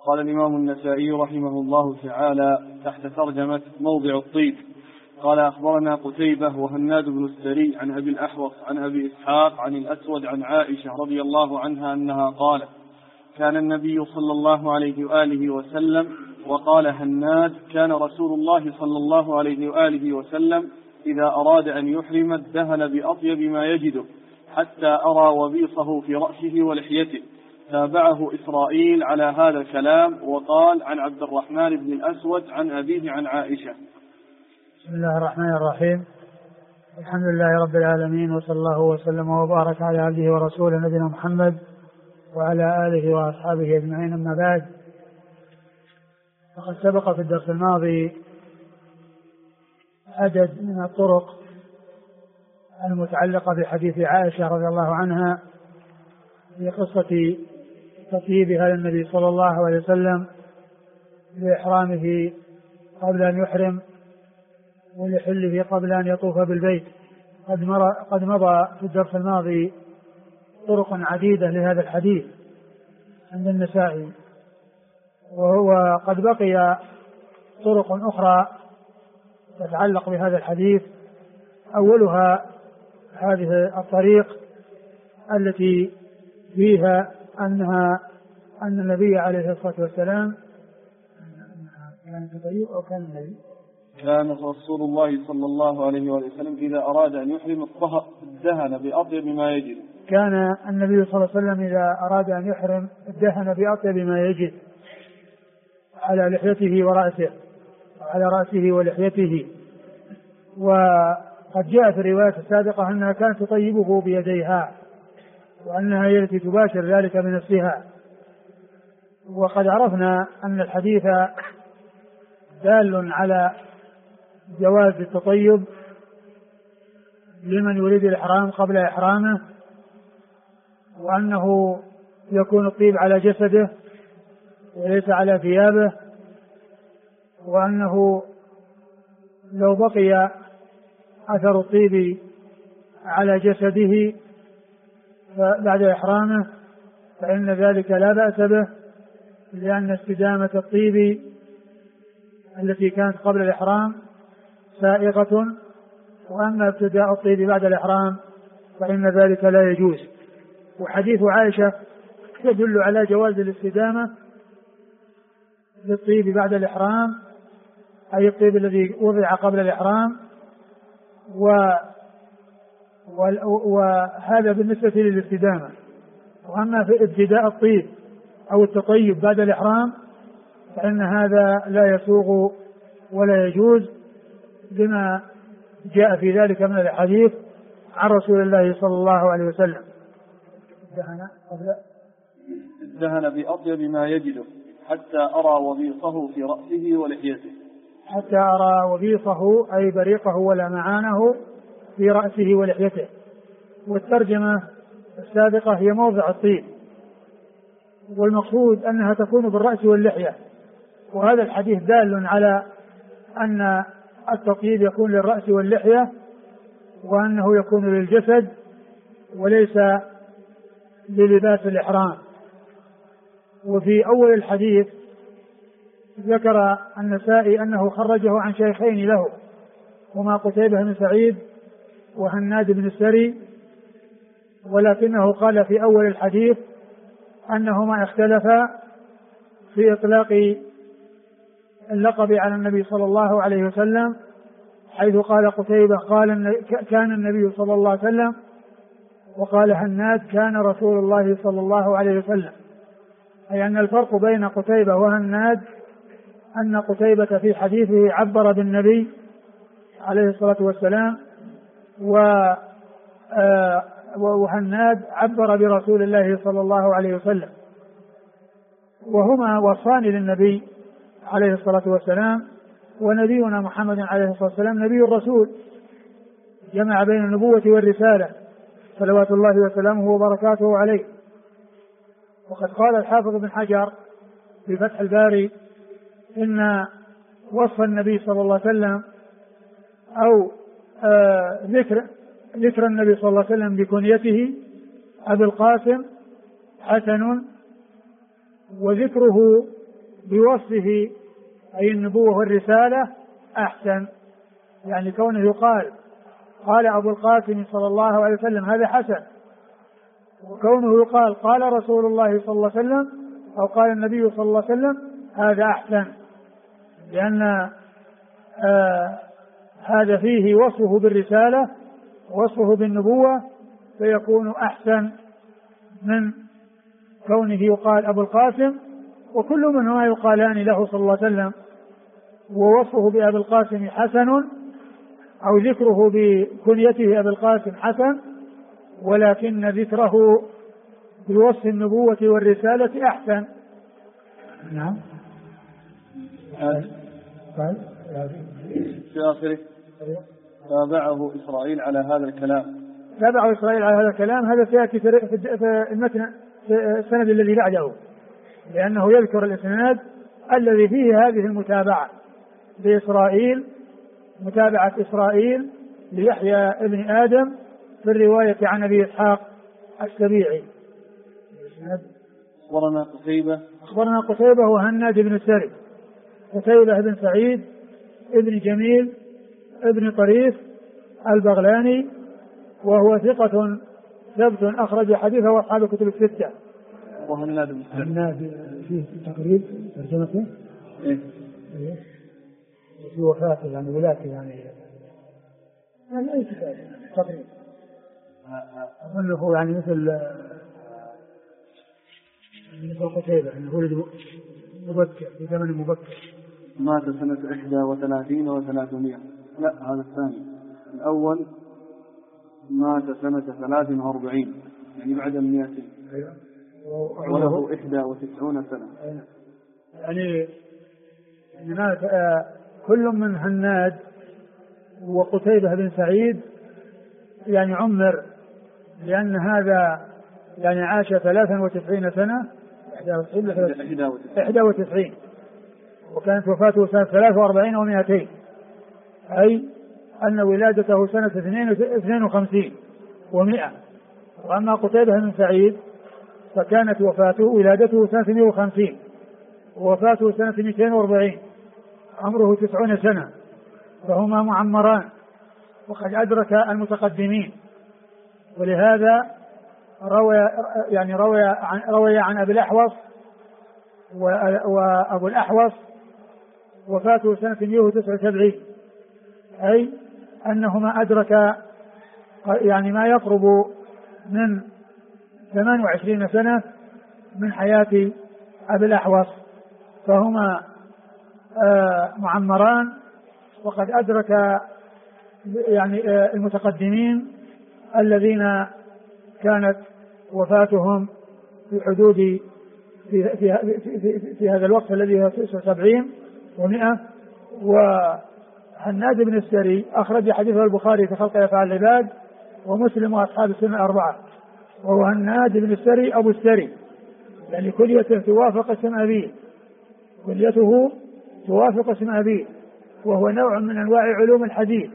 قال الإمام النسائي رحمه الله تعالى تحت ترجمة موضع الطيب. قال أخبرنا قتيبة وهناد بن السري عن أبي الأحوص عن أبي إسحاق عن الأسود عن عائشة رضي الله عنها أنها قالت كان النبي صلى الله عليه وآله وسلم. وقال هناد كان رسول الله صلى الله عليه وآله وسلم إذا أراد أن يحرم ادهن بأطيب ما يجده حتى أرى وبيصه في رأسه ولحيته. تابعه إسرائيل على هذا الكلام وقال عن عبد الرحمن بن الأسود عن أبيه عن عائشة. بسم الله الرحمن الرحيم. الحمد لله رب العالمين، وصلى الله وسلم وبارك على عبده ورسوله نبينا محمد وعلى آله وأصحابه أجمعين. أما بعد، فقد سبق في الدرس الماضي عدد من الطرق المتعلقة بحديث عائشة رضي الله عنها في قصة تطيبها للنبي صلى الله عليه وسلم لإحرامه قبل أن يحرم ولحله قبل أن يطوف بالبيت. قد مضى في الدرس الماضي طرق عديدة لهذا الحديث عند النسائي، وهو قد بقي طرق أخرى تتعلق بهذا الحديث. أولها هذه الطريق التي فيها أن النبي عليه الصلاة والسلام كان رسول الله صلى الله عليه وسلم إذا أراد أن يحرم ادهن بأطيب ما يجد. كان النبي صلى الله عليه وسلم إذا أراد أن يحرم ادهن بأطيب ما يجد على لحيته ورأسه، على رأسه ولحيته. وقد جاء في الرواية السابقة أنها كانت تطيبه بيديها، وأنها هي التي تباشر ذلك بنفسها. وقد عرفنا أن الحديث دال على جواز التطيب لمن يريد الإحرام قبل إحرامه، وأنه يكون الطيب على جسده وليس على ثيابه، وأنه لو بقي أثر الطيب على جسده بعد إحرامه فإن ذلك لا بأس به، لأن استدامة الطيب التي كانت قبل الإحرام سائغة، وأما ابتداء الطيب بعد الإحرام فإن ذلك لا يجوز. وحديث عائشة يدل على جواز الاستدامة للطيب بعد الإحرام، أي الطيب الذي وضع قبل الإحرام، وهذا بالنسبة للاستدامة. وأما في ابتداء الطيب أو التطيب بعد الإحرام فإن هذا لا يسوغ ولا يجوز، لما جاء في ذلك من الحديث عن رسول الله صلى الله عليه وسلم. ادهن بأطيب ما يجده حتى أرى وبيصه في رأسه ولحيته. حتى أرى وبيصه أي بريقه ولمعانه في رأسه ولحيته. والترجمة السابقة هي موضع الطيب، والمقصود أنها تكون بالرأس واللحية. وهذا الحديث دال على أن التطيب يكون للرأس واللحية، وأنه يكون للجسد وليس للباس الإحرام. وفي أول الحديث ذكر النسائي أنه خرجه عن شيخين له، هما قتيبة بن سعيد وهناد بن السري، ولكنه قال في أول الحديث أنهما اختلفا في إطلاق اللقب على النبي صلى الله عليه وسلم، حيث قال قتيبة كان النبي صلى الله عليه وسلم، وقال هناد كان رسول الله صلى الله عليه وسلم. أي أن الفرق بين قتيبة وهناد أن قتيبة في حديثه عبر بالنبي عليه الصلاة والسلام، وهناد عبر برسول الله صلى الله عليه وسلم، وهما وصفان للنبي عليه الصلاة والسلام. ونبينا محمد عليه الصلاة والسلام نبي الرسول، جمع بين النبوة والرسالة صلوات الله وسلامه وبركاته عليه. وقد قال الحافظ بن حجر في فتح الباري إن وصف النبي صلى الله عليه وسلم أو ذكر النبي صلى الله عليه وسلم بكنيته أبي القاسم حسن، وذكره بوصفه أي النبوة والرسالة أحسن. يعني كونه يقال قال أبو القاسم صلى الله عليه وسلم هذا حسن، وكونه يقال قال رسول الله صلى الله عليه وسلم أو قال النبي صلى الله عليه وسلم هذا أحسن، لأن هذا فيه وصفه بالرسالة ووصفه بالنبوة، فيكون أحسن من كونه يقال أبو القاسم، وكل منهما يقالان له صلى الله عليه وسلم، ووصفه بأبي القاسم حسن أو ذكره بكنيته أبي القاسم حسن، ولكن ذكره بوصف النبوة والرسالة أحسن. نعم. في آخره تابعه إسرائيل على هذا الكلام. تابعه إسرائيل على هذا الكلام، هذا سيأتي في المتن في السند الذي بعده، لأنه يذكر الإسناد الذي فيه هذه المتابعة لإسرائيل، متابعة إسرائيل ليحيى ابن آدم في الرواية عن أبي إسحاق السبيعي. أخبرنا قتيبة وهناد بن السري، قتيبة بن سعيد ابن جميل ابن طريف البغلاني، وهو ثقة ثبت أخرج حديثه وأصحاب الكتب الستة. وهناد بن السري هناد فيه تقريب ترجمته إيه؟ في وفاته يعني ولاته يعني أي كتاب تقريب أظنه يعني مثل قتيبة أنه ولد مبكر في زمن مبكر، مات سنة 31 و300. لا هذا الثاني، الأول مات سنة 43 يعني بعد 200. وله 91 سنة. يعني مات كل من هناد وقتيبة بن سعيد يعني عمر، لأن هذا يعني عاش 93 سنة 91 وكانت وفاته سنة 43 و200، أي أن ولادته سنة 52 و100. وأما قتيبة بن سعيد فكانت ولادته سنة 150 ووفاته سنة 240، عمره 90 سنة، فهما معمران وقد أدرك المتقدمين. ولهذا روي عن أبي الأحوص، وأبو الأحوص وفاته سنة 179، أي أنهما أدرك يعني ما يقرب من 28 سنة من حياة أبي الأحوص، فهما معمران وقد أدرك يعني المتقدمين الذين كانت وفاتهم في حدود في هذا الوقت الذي هو 79 و100. وهناد بن السري أخرج حديثه البخاري في خلق أفعال العباد ومسلم وأصحاب السنة الأربعة. وهو هناد بن السري أبو السري، يعني كليته توافق اسم أبيه، كليته توافق اسم أبيه، وهو نوع من أنواع علوم الحديث.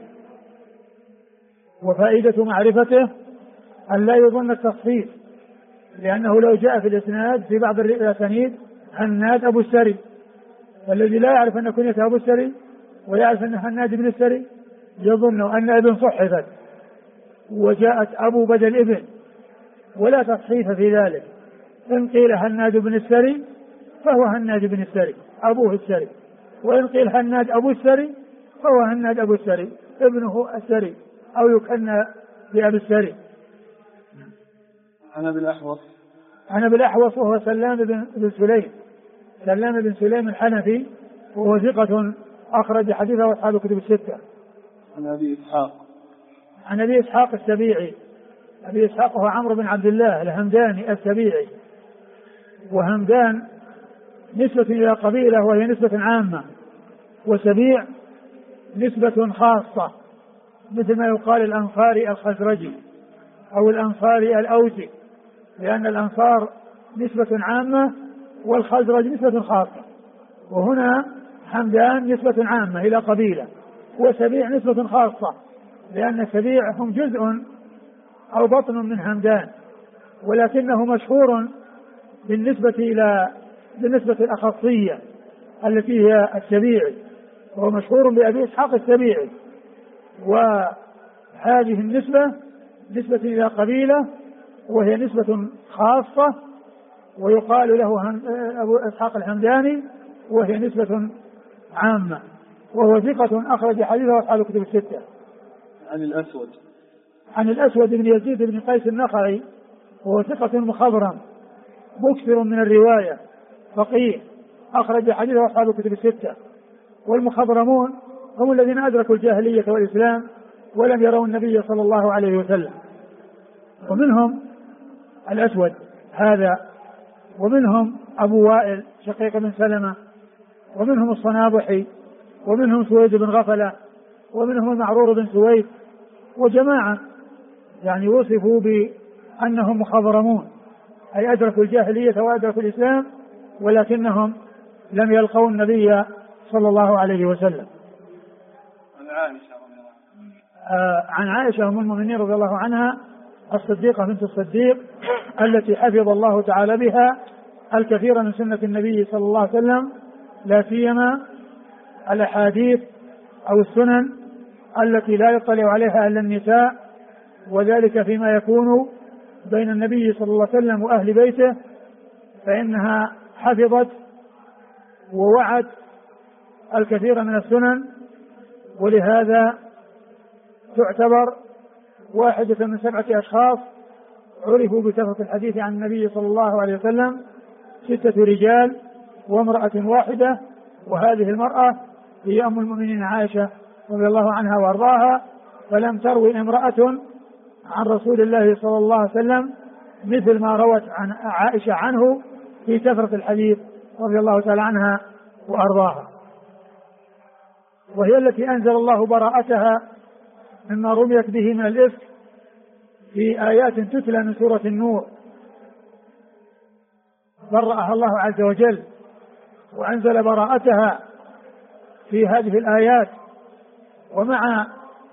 وفائدة معرفته أن لا يظن التصحيف، لأنه لو جاء في الإسناد في بعض الأسانيد هناد أبو السري، الذي لا يعرف أن كنيته أبو السري ويعرف أن هناد بن السري يظن أن ابن صحفت وجاءت أبو بدل ابن، ولا تصحيف في ذلك. إن قيل هناد بن السري فهو هناد بن السري أبوه السري، وإن قيل هناد أبو السري فهو هناد أبو السري ابنه السري أو يكنى بأبي السري. عن أبي الأحوص وهو سلام بن سليم الحنفي، وهو ثقة أخرج حديثه أصحاب الكتب الستة. عن أبي إسحاق السبيعي. أبي إسحاق هو عمرو بن عبد الله الهمداني السبيعي، وهمدان نسبة إلى قبيلة وهي نسبة عامة، وسبيع نسبة خاصة، مثل ما يقال الأنصاري الخزرجي أو الأنصاري الأوسي، لأن الأنصار نسبة عامة والخزرج نسبة خاصة. وهنا حمدان نسبة عامة إلى قبيلة، وسبيع نسبة خاصة، لأن سبيع هم جزء أو بطن من حمدان، ولكنه مشهور بالنسبة الأخصية التي هي السبيعي، وهو مشهور بأبي إسحاق السبيعي. وهذه النسبة نسبة إلى قبيلة، وهي نسبة خاصة، ويقال له أبو إسحاق الحمداني، وهي نسبة عامة، وهو ثقة أخرج حديثه أصحاب الكتب الستة. عن الأسود بن يزيد بن قيس النخعي، وهو ثقة مخضرم مكثر من الرواية، فقيه أخرج حديثه أصحاب الكتب الستة. والمخضرمون هم الذين أدركوا الجاهلية والإسلام ولم يروا النبي صلى الله عليه وسلم، ومنهم الأسود هذا، ومنهم أبو وائل شقيق بن سلمة، ومنهم الصنابحي، ومنهم سويد بن غفلة، ومنهم المعرور بن سويد، وجماعة يعني وصفوا بأنهم مخضرمون، أي أدركوا الجاهلية وأدركوا الإسلام ولكنهم لم يلقوا النبي صلى الله عليه وسلم. عن عائشة أم المؤمنين رضي الله عنها الصديقة بنت الصديق التي حفظ الله تعالى بها الكثير من سنة النبي صلى الله عليه وسلم، لا سيما الأحاديث أو السنن التي لا يطلع عليها إلا النساء، وذلك فيما يكون بين النبي صلى الله عليه وسلم وأهل بيته، فإنها حفظت ووعت الكثير من السنن، ولهذا تعتبر واحدة من 7 أشخاص عرفوا بكثرة الحديث عن النبي صلى الله عليه وسلم، 6 رجال وامرأة واحدة، وهذه المرأة هي أم المؤمنين عائشة رضي الله عنها وارضاها، فلم تروي امرأة عن رسول الله صلى الله عليه وسلم مثل ما روت عن عائشة عنه في كثرة الحديث رضي الله تعالى عنها وارضاها، وهي التي أنزل الله براءتها مما رميت به من الإفك في آيات تتلى من سورة النور، برأها الله عز وجل وأنزل براءتها في هذه الآيات. ومع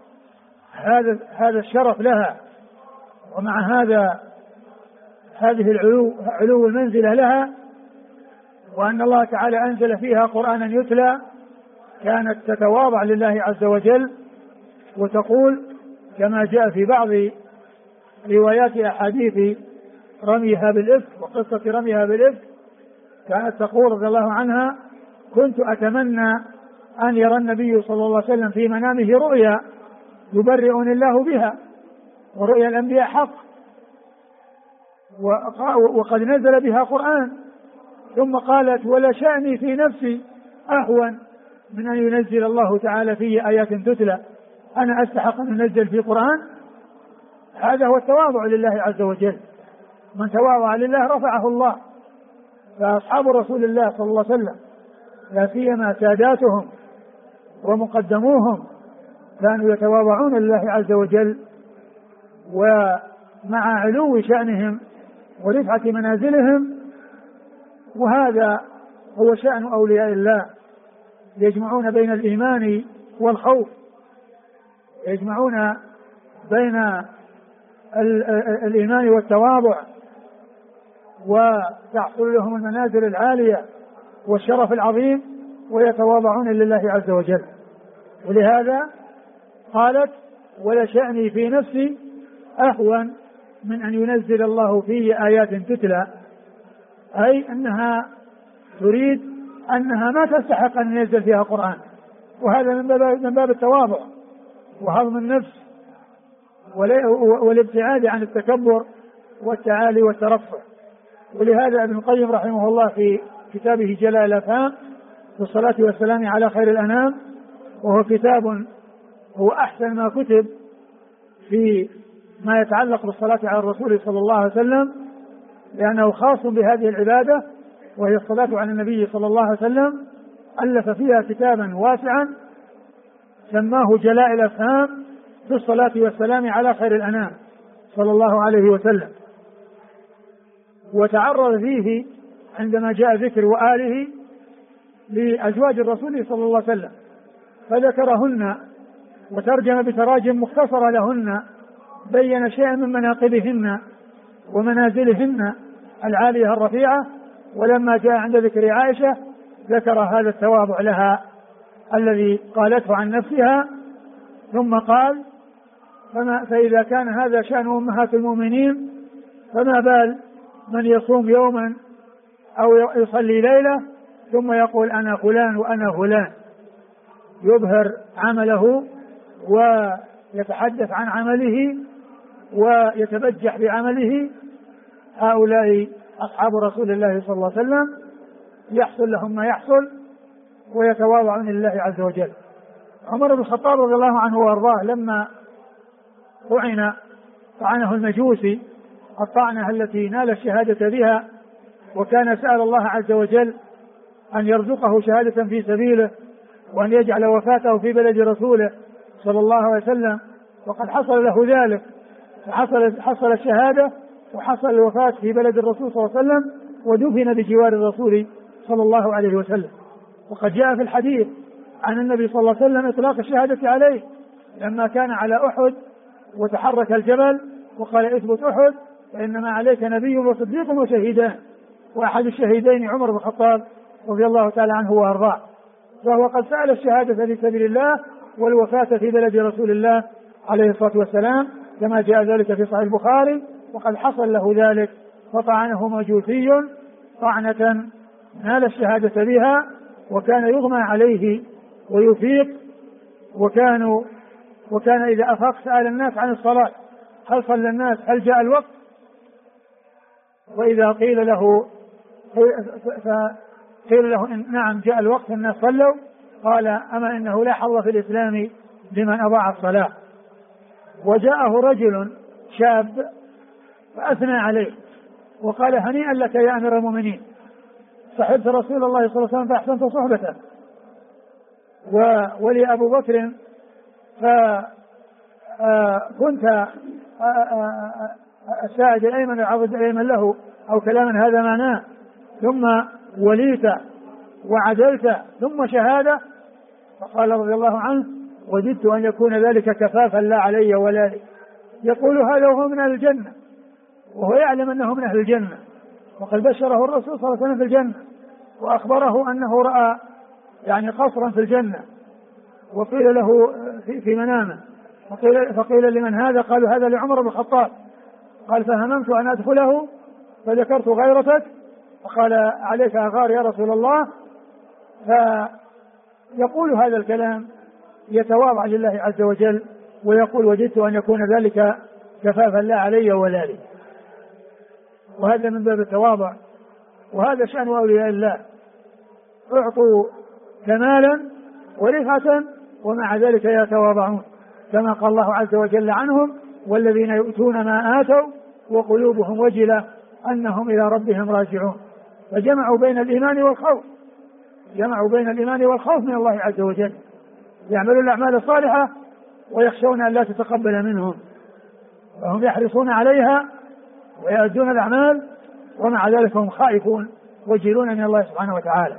هذا الشرف لها، ومع هذه علو المنزلة لها، وأن الله تعالى أنزل فيها قرآنا يتلى، كانت تتواضع لله عز وجل وتقول كما جاء في بعض روايات أحاديث رميها بالإفك وقصة رميها بالإفك، كانت تقول رضي الله عنها: كنت أتمنى أن يرى النبي صلى الله عليه وسلم في منامه رؤيا يبرئني الله بها، ورؤيا الأنبياء حق، وقد نزل بها قرآن. ثم قالت: ولا شأني في نفسي أهون من أن ينزل الله تعالى في آيات تتلى، أنا أستحق أن ينزل في قرآن. هذا هو التواضع لله عز وجل، من تواضع لله رفعه الله. فأصحاب رسول الله صلى الله عليه وسلم لا سيما ساداتهم ومقدموهم كانوا يتواضعون لله عز وجل، ومع علو شأنهم ورفعة منازلهم. وهذا هو شأن أولياء الله، يجمعون بين الإيمان والخوف، يجمعون بين الإيمان والتواضع، وتحصل لهم المنازل العالية والشرف العظيم، ويتواضعون لله عز وجل. ولهذا قالت: ولا شأني في نفسي أهون من أن ينزل الله فيه آيات تتلى، أي أنها تريد أنها ما تستحق أن ينزل فيها قرآن، وهذا من باب التواضع وهضم النفس والابتعاد عن التكبر والتعالي والترفع. ولهذا ابن القيم رحمه الله في كتابه جلاء الأفهام في الصلاة والسلام على خير الأنام، وهو كتاب هو أحسن ما كتب في ما يتعلق بالصلاة على الرسول صلى الله عليه وسلم، لأنه خاص بهذه العبادة وهي الصلاة على النبي صلى الله عليه وسلم. ألف فيها كتابا واسعا سماه جلاء الأفهام في الصلاة والسلام على خير الأنام صلى الله عليه وسلم، وتعرض فيه عندما جاء ذكر وآله لأزواج الرسول صلى الله عليه وسلم، فذكرهن وترجم بتراجم مختصرة لهن، بين شيئا من مناقبهن ومنازلهن العالية الرفيعة. ولما جاء عند ذكر عائشة ذكر هذا التواضع لها الذي قالته عن نفسها، ثم قال: فإذا كان هذا شأن أمهات المؤمنين فما بال من يصوم يوما أو يصلي ليلة ثم يقول أنا فلان وأنا فلان، يظهر عمله ويتحدث عن عمله ويتبجح بعمله. هؤلاء أصحاب رسول الله صلى الله عليه وسلم يحصل لهم ما يحصل ويتواضعون لله عز وجل. عمر بن الخطاب رضي الله عنه وارضاه لما طعنه المجوسي الطعنة التي نال الشهادة بها، وكان سأل الله عز وجل أن يرزقه شهادة في سبيله وأن يجعل وفاته في بلد رسوله صلى الله عليه وسلم، وقد حصل له ذلك، حصل الشهادة وحصل الوفاة في بلد الرسول صلى الله عليه وسلم ودفن بجوار الرسول صلى الله عليه وسلم. وقد جاء في الحديث عن النبي صلى الله عليه وسلم إطلاق الشهادة عليه لما كان على أحد وتحرك الجبل وقال: اثبت أحد فإنما عليك نبي وصديق وشهيدان، وأحد الشهيدين عمر بن الخطاب رضي الله تعالى عنه وأرضاه، فهو قد سأل الشهادة في سبيل الله والوفاة في بلد رسول الله عليه الصلاة والسلام كما جاء ذلك في صحيح البخاري، وقد حصل له ذلك فطعنه مجوسي طعنة نال الشهادة بها، وكان يغمى عليه ويفيق، وكان إذا أفاق سأل الناس عن الصلاة: هل صلى الناس؟ هل جاء الوقت؟ وإذا قيل له نعم جاء الوقت الناس صلوا، قال: أما إنه لا حظ في الإسلام لمن أضاع الصلاة. وجاءه رجل شاب فأثنى عليه وقال: هنيئا لك يا أمير المؤمنين، صحبت رسول الله صلى الله عليه وسلم فأحسنت صحبته، ولي أبو بكر فكنت الساعد الأيمن العضد الأيمن له، أو كلاما هذا معناه، ثم وليت وعدلت ثم شهادة. فقال رضي الله عنه: وددت أن يكون ذلك كفافا لا علي ولا لي. يقول هذا وهو من أهل الجنة، وهو يعلم أنه من أهل الجنة، وقد بشره الرسول صلى الله عليه وسلم في الجنة وأخبره أنه رأى قصرا في الجنة، وقيل له في منامه، فقيل لمن هذا؟ قالوا هذا لعمر بن الخطاب. قال: فهممت أن أدخله فذكرت غيرتك، فقال: عليك أغار يا رسول الله. فيقول هذا الكلام يتواضع لله عز وجل ويقول: وجدت أن يكون ذلك كفافا لا علي ولا لي. وهذا من باب التواضع، وهذا شأن أولياء الله، أعطوا كمالا ورفعة ومع ذلك يتواضعون، كما قال الله عز وجل عنهم: والذين يؤتون ما آتوا وقلوبهم وجلة أنهم إلى ربهم راجعون. فجمعوا بين الإيمان والخوف، من الله عز وجل، يعملون الأعمال الصالحة ويخشون أن لا تتقبل منهم، فهم يحرصون عليها ويؤدون الأعمال، ومع ذلك هم خائفون وجلون من الله سبحانه وتعالى.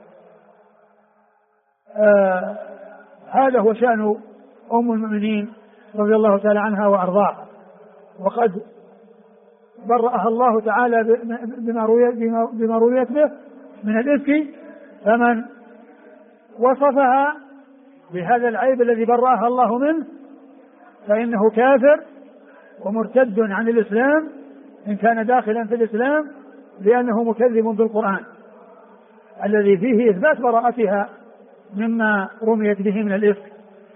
هذا هو شأن أم المؤمنين رضي الله تعالى عنها وأرضاها، وقد برأها الله تعالى بما رويت به من الإفك، فمن وصفها بهذا العيب الذي برأها الله منه فإنه كافر ومرتد عن الإسلام إن كان داخلا في الإسلام، لأنه مكذب بالقرآن الذي فيه إثبات براءتها مما رميت به من الإفك.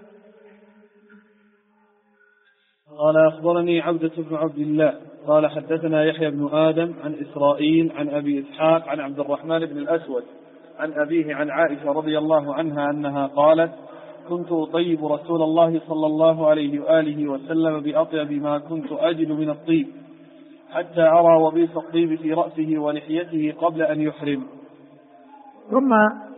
قال: أخبرني عبدة بن عبد الله قال: حدثنا يحيى بن آدم عن إسرائيل عن أبي إسحاق عن عبد الرحمن بن الأسود عن أبيه عن عائشة رضي الله عنها أنها قالت: كنت أطيب رسول الله صلى الله عليه وآله وسلم بأطيب ما كنت أجد من الطيب، حتى أرى وبيص الطيب في رأسه ولحيته قبل أن يحرم. ثم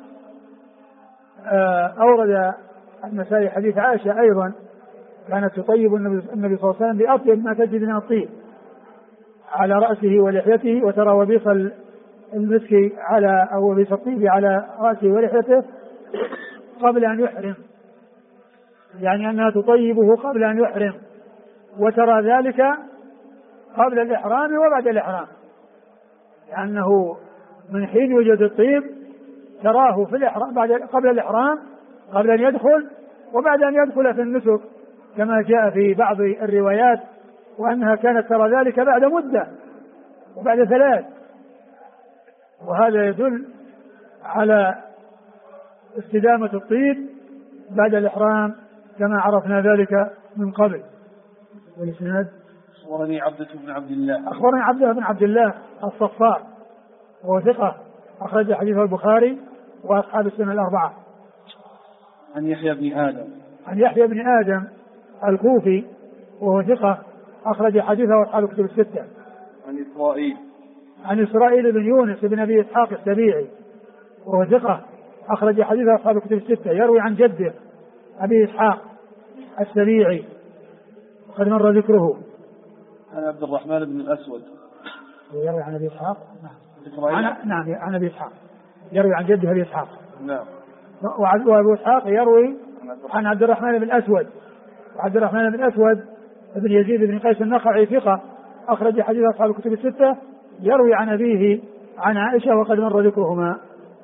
أورد النسائي حديث عائشة أيضا: كانت تطيب النبي صلى الله عليه وسلم بأطيب ما تجد من الطيب على رأسه ولحيته، وترى وبيص المسك أو وبيص الطيب على رأسه ولحيته قبل أن يحرم، يعني أنها تطيبه قبل أن يحرم، وترى ذلك قبل الإحرام وبعد الإحرام، لأنه من حين يوجد الطيب تراه في الإحرام قبل الإحرام، قبل أن يدخل وبعد أن يدخل في النسك كما جاء في بعض الروايات، وأنها كانت ترى ذلك بعد مدة وبعد 3. وهذا يدل على استدامة الطيب بعد الإحرام كما عرفنا ذلك من قبل. والإسناد أخبرني عبدة بن عبد الله. أخبرني عبدة بن عبد الله الصفار وهو ثقة أخرج حديث البخاري وأصحاب السنة الأربعة. عن يحيى بن آدم. عن يحيى بن آدم الكوفي وهو ثقة أخرج حديثه أصحاب الكتب الستة. عن إسرائيل. عن إسرائيل بن يونس بن أبي إسحاق السبيعي وهو ثقة أخرج حديثه أصحاب الكتب الستة، يروي عن جده أبي إسحاق السبيعي وقد مر ذكره. عن عبد الرحمن بن الأسود. يروي عن أبي إسحاق. نعم. عن أبي إسحاق يروي عن جده أبي إسحاق. نعم. وأبو إسحاق يروي عن عبد الرحمن بن الأسود، وعبد الرحمن بن الأسود بن يزيد بن قيس النخعي ثقة أخرج حديث أصحاب الكتب الستة، يروي عن أبيه عن عائشة وقد مر ذكرهما.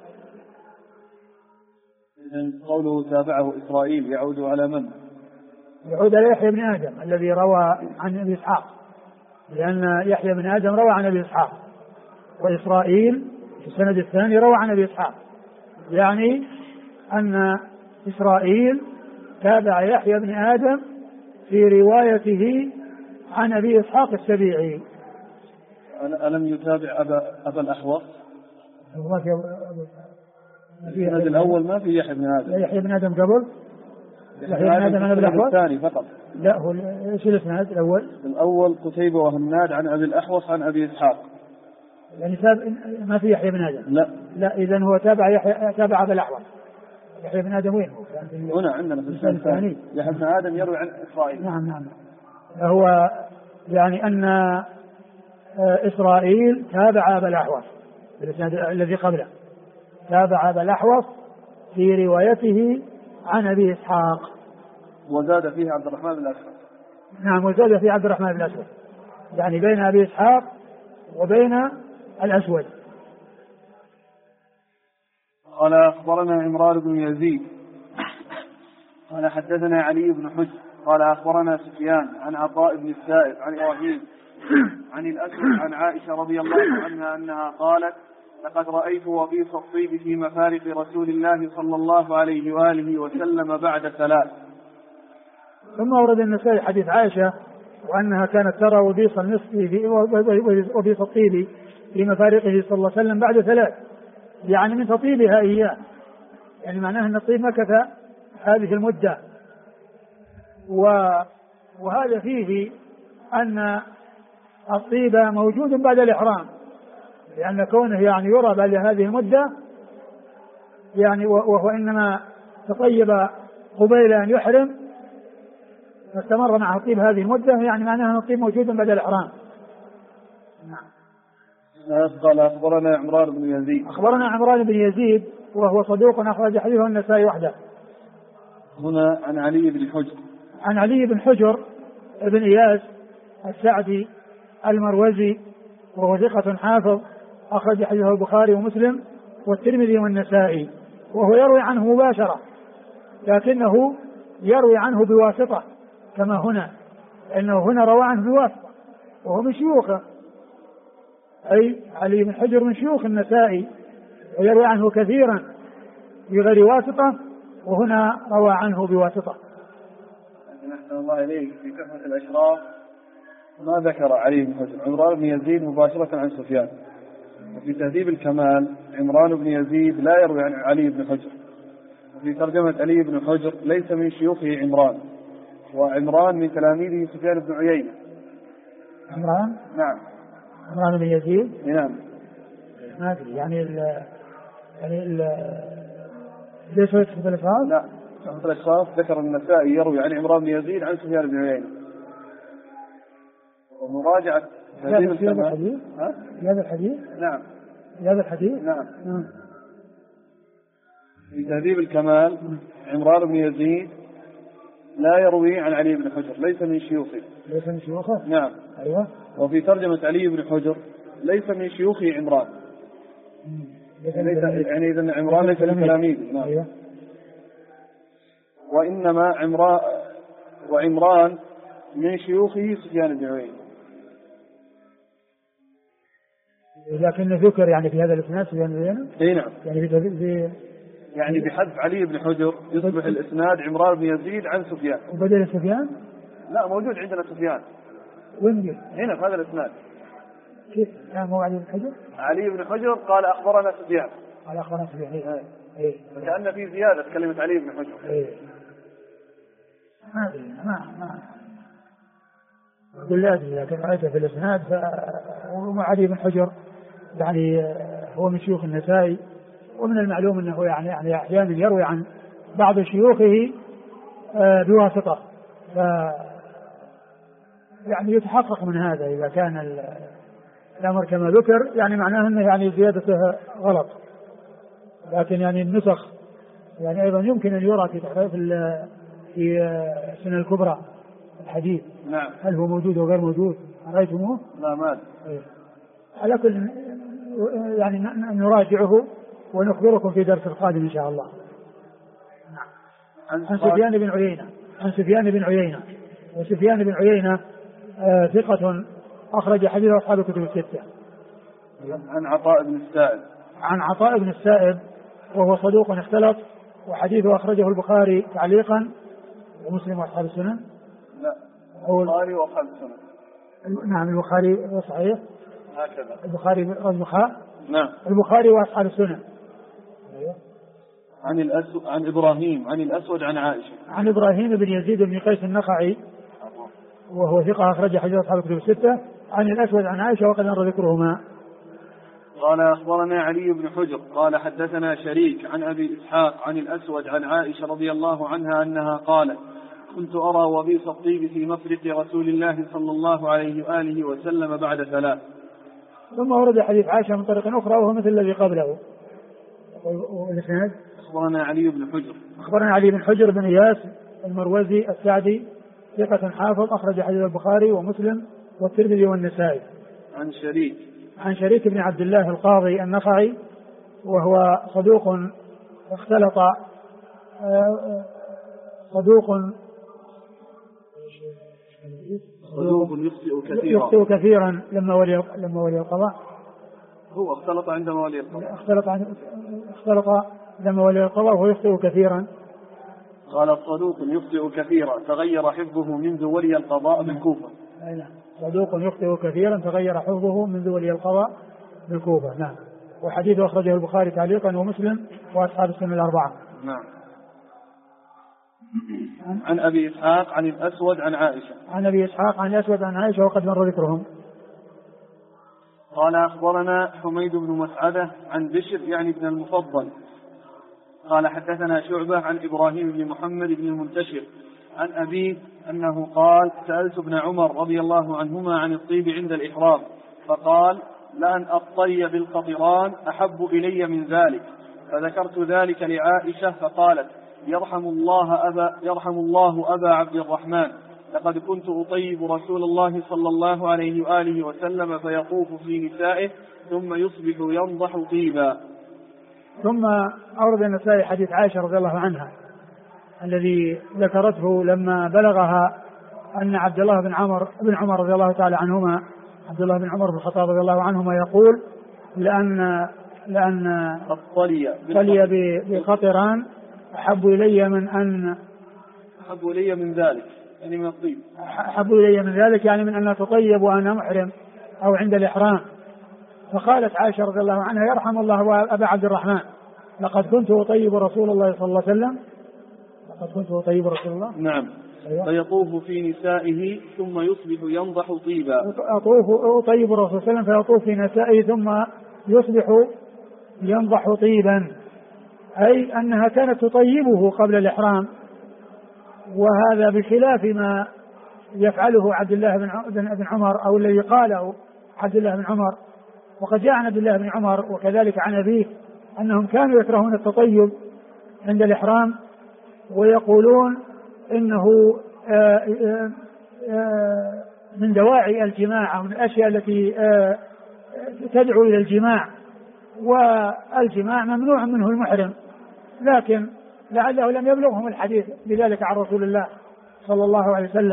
قوله تابعه إسرائيل يعود على من؟ يعود على يحيى بن آدم الذي روى عن أبي إسحاق، لأن يحيى بن آدم روى عن أبي إسحاق، وإسرائيل في السند الثاني روى عن أبي إسحاق، يعني أن إسرائيل تابع يحيى بن آدم في روايته عن أبي إسحاق السبيعي. ألم يتابع أبا الأحوص؟ في الأول ما في يحيى بن آدم. يحيى بن آدم قبل. يحيى بن آدم عن أبي الأحوص الثاني فقط. لا، هو ايش الإسناد الأول؟ الأول قتيبة وهناد عن أبي الأحوص عن أبي إسحاق. يعني ما في يحيى بن آدم. لا إذن هو تابع أبا الأحوص. يحيى بن آدم وين هو؟ هنا عندنا في السنة الثاني. يحيى بن آدم يروي عن إسرائيل. نعم. هو يعني أن إسرائيل تابع أبا الأحوص بالإسناد الذي قبله، تابع أبا الأحوص في روايته عن أبي إسحاق، وزاد فيه عبد الرحمن بن الأسود. نعم، وزاد فيه عبد الرحمن بن الأسود، يعني بين أبي إسحاق وبين الأسود. قال أخبرنا عمران بن يزيد قال حدثنا علي بن حجر قال أخبرنا سفيان عن عطاء بن السائب عن إبراهيم عن الأسود عن عائشة رضي الله عنها أنها قالت: لقد رأيت وبيص الطيب في مفارق رسول الله صلى الله عليه وآله وسلم بعد 3. ثم ورد النسائي حديث عائشة وأنها كانت ترى وبيص النصف وبيص الطيب في مفارقه صلى الله عليه وسلم بعد 3، يعني من تطيبها إياه، يعني معناه أن الطيب مكث هذه المدة. وهذا فيه أن الطيب موجود بعد الإحرام، لأن كونه يعني يرى بعد هذه المدة، يعني وهو إنما تطيب قبيل أن يحرم فاستمر مع الطيب هذه المدة، يعني معناه أن الطيب موجود بعد الإحرام. قال أخبرنا عمران بن يزيد. أخبرنا عمران بن يزيد وهو صدوق أخرج حديثه النسائي وحده. هنا عن علي بن حجر. عن علي بن حجر بن إياس السعدي المروزي وهو ثقة حافظ أخرج حديثه البخاري ومسلم والترمذي والنسائي، وهو يروي عنه مباشرة، لكنه يروي عنه بواسطة كما هنا، لأنه هنا روى عنه بواسطة وهو من شيوخه، أي علي بن حجر من شيوخ النسائي ويروي عنه كثيرا بغير واسطة، وهنا روى عنه بواسطة. أحسن الله إليك. في تحفة الأشراف ما ذكر علي بن حجر، عمران بن يزيد مباشرة عن سفيان. وفي تهذيب الكمال عمران بن يزيد لا يروي عن علي بن حجر. وفي ترجمة علي بن حجر ليس من شيوخه عمران، وعمران من تلاميذه سفيان بن عيينة. عمران؟ نعم. عمران بن يزيد؟ نعم. ما أدري يعني ليش في الأشراف؟ لا، في الأشراف ذكر النسائي يروي عن عمران بن يزيد عن سفيان بن عيينة. ومراجعة تهذيب الكمال. هذا الحديث؟ نعم. هذا الحديث؟ نعم. في تهذيب الكمال عمران بن يزيد لا يروي عن علي بن حجر، ليس من شيوخه. ليس من شيوخه؟ نعم. أيوة. وفي ترجمة علي بن حجر ليس من شيوخه عمران. يعني إذا عمران ليس التلاميذ. نعم. أيوة. وإنما وعمران من شيوخه سفيان بن عيينة. لكن ذكر يعني في هذا الإسناد سفيان بن عيينة. اي نعم. يعني بحذف علي بن حجر يصبح الإسناد عمران بن يزيد عن سفيان. وبدل سفيان؟ لا، موجود عندنا سفيان. وين؟ هنا في هذا الإسناد. كيف؟ مو علي بن حجر؟ علي بن حجر قال أخبرنا سفيان. قال أخبرنا سفيان. إيه. كأن في زيادة كلمة علي بن حجر. إيه. ما أقول لا أدري، لكن رأيته في الإسناد علي بن حجر يعني هو من شيوخ النسائي، ومن المعلوم أنه يعني أحيانا يروي عن بعض شيوخه بواسطة، يعني يتحقق من هذا إذا كان الأمر كما ذكر، يعني معناه أنه يعني زيادته غلط. لكن يعني النسخ يعني أيضا يمكن أن يرى في السنة الكبرى الحديث. نعم. هل هو موجود أو غير موجود؟ رأيتموه؟ لا، ما أيه. على كل يعني نراجعه ونخبركم في درس القادم إن شاء الله. عن سفيان بن عيينة. وسفيان بن عيينة ثقة أخرج حديث أصحاب الكتب الستة. عن عطاء بن السائب وهو صدوق اختلط، وحديثه أخرجه البخاري تعليقا ومسلم وأصحاب السنن. لا، البخاري وأصحاب السنن. نعم، البخاري صحيح هكذا. البخاري نعم، البخاري وأصحاب السنن. عن إبراهيم عن الأسود عن عائشة. عن إبراهيم بن يزيد بن قيس النخعي وهو ثقة أخرج حديث أصحاب الكتب الستة. عن الأسود عن عائشة وقد مر ذكرهما. قال أخبرنا علي بن حجر قال حدثنا شريك عن أبي إسحاق عن الأسود عن عائشة رضي الله عنها أنها قالت: كنت أرى وبيص الطيب في مفرق رسول الله صلى الله عليه وآله وسلم بعد 3. ثم ورد حديث عائشة من طريق أخرى وهو مثل الذي قبله. والإسناد: أخبرنا علي بن حجر بن إياس المروزي السعدي ثقة حافظ أخرج حديث البخاري ومسلم والترمذي والنسائي. عن شريك بن عبد الله القاضي النخعي وهو صدوق اختلط يخطئ كثيرا لما ولي القضاء. هو اختلط عندما ولي القضاء. اختلط لما ولي القضاء وهو يخطئ كثيرا. قال: صدوق يخطئ كثيرا تغير حفظه منذ ولي القضاء بالكوفة. صدوق يخطئ كثيرا تغير حفظه منذ ولي القضاء بالكوفة. نعم. وحديثه أخرجه البخاري تعليقا ومسلم وأصحاب السنن الأربعة. نعم. عن أبي إسحاق عن الأسود عن عائشة وقد مر ذكرهم. قال: أخبرنا حميد بن مسعدة عن بشر يعني ابن المفضل قال: حدثنا شعبة عن إبراهيم بن محمد بن المنتشر عن أبيه أنه قال: سألت ابن عمر رضي الله عنهما عن الطيب عند الإحرام فقال: لأن أطي بالقطران أحب إلي من ذلك. فذكرت ذلك لعائشة فقالت: يرحم الله أبا عبد الرحمن، لقد كنت أطيب رسول الله صلى الله عليه وآله وسلم فيطوف في نسائه ثم يصبح ينضح طيبا. ثم أورد النسائي حديث عائشة رضي الله عنها الذي ذكرته لما بلغها أن عبد الله بن عمر رضي الله تعالى عنهما، عبد الله بن عمر بن الخطاب رضي الله عنهما يقول: لأن طلي بقطران أحب إلي من ذلك، يعني من الطيب، أحب إلي من ذلك يعني من أن تطيب وأنا محرم أو عند الإحرام. فقالت عائشة رضي الله عنها: يرحم الله أبا عبد الرحمن، لقد كنت أطيب رسول الله صلى الله عليه وسلم. نعم. أيوة. فيطوف في نسائه ثم يصبح ينضح طيبا. أطيب الرسول صلى الله عليه وسلم فيطوف في نسائه ثم يصبح ينضح طيبا، أي أنها كانت تطيبه قبل الإحرام، وهذا بخلاف ما يفعله عبد الله بن عمر أو الذي قاله عبد الله بن عمر. وقد جاء عن عبد الله بن عمر وكذلك عن أبيه أنهم كانوا يكرهون التطيب عند الإحرام ويقولون إنه من دواعي الجماع أو من الأشياء التي تدعو إلى الجماع، والجماع ممنوع منه المحرم، لكن لعله لم يبلغهم الحديث بذلك عن رسول الله صلى الله عليه وسلم.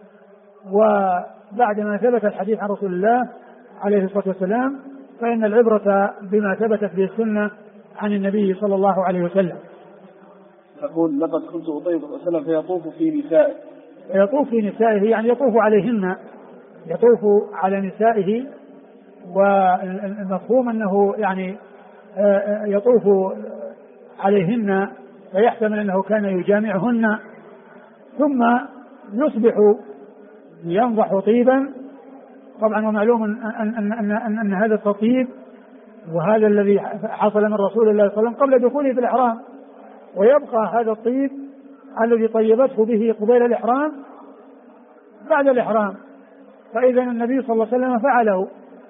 وبعد ما ثبت الحديث عن رسول الله عليه الصلاة والسلام فإن العبرة بما ثبتت به السنة عن النبي صلى الله عليه وسلم. يقول لقد كنت أطيب صلى الله عليه وسلم فيطوف في نسائه. يطوف في نسائه يعني يطوف عليهن، يطوف على نسائه، والمفهوم أنه يعني يطوف عليهن فيحتمل أنه كان يجامعهن، ثم يصبح ينضح طيبا. طبعا ومعلوم أن هذا التطيب وهذا الذي حصل من رسول الله صلى الله عليه وسلم قبل دخوله في الإحرام، ويبقى هذا الطيب الذي طيبته به قبيل الإحرام بعد الإحرام. فإذا النبي صلى الله عليه وسلم فعله،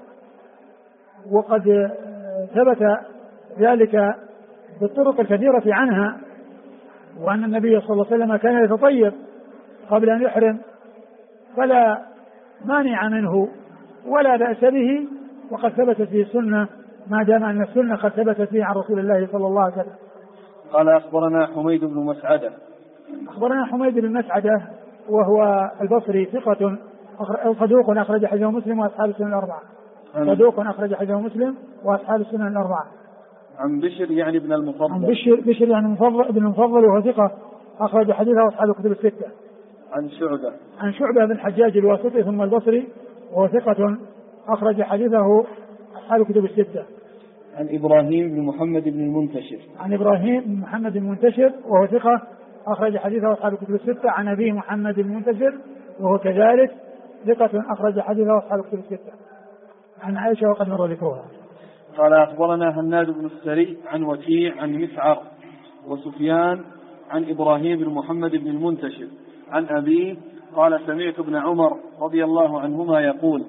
وقد ثبت ذلك بالطرق الكثيرة عنها، وأن النبي صلى الله عليه وسلم كان يتطيب قبل أن يحرم، فلا مانع منه ولا بأس به، وقد ثبتت فيه السنة ما دام أن السنة قد ثبتت فيه عن رسول الله صلى الله عليه وسلم. قال أخبرنا حميد بن مسعدة. أخبرنا حميد بن مسعدة وهو البصري ثقة صدوق أخرج حديثه مسلم وأصحاب السنن الأربعة. صدوق أخرج حديثه مسلم وأصحاب السنن الأربعة. عن بشر يعني ابن المفضل. عن بشر يعني ابن المفضل وهو ثقة أخرج حديثه أصحاب الكتب الستة. عن شعبة بن الحجاج الواسطي ثم البصري وهو ثقة أخرج حديثه أصحاب الكتب الستة. عن إبراهيم بن محمد بن المنتشر. عن إبراهيم بن محمد بن المنتشر وهو ثقة أخرج حديثه أصحاب الكتب الستة. عن أبيه محمد بن المنتشر وهو كذلك ثقة أخرج حديثه أصحاب الكتب الستة. عن عائشة وقد مر ذكرها. قال أخبرنا هناد بن السري عن وكيع عن مسعر وسفيان عن إبراهيم بن محمد بن المنتشر عن أبيه قال سمعت ابن عمر رضي الله عنهما يقول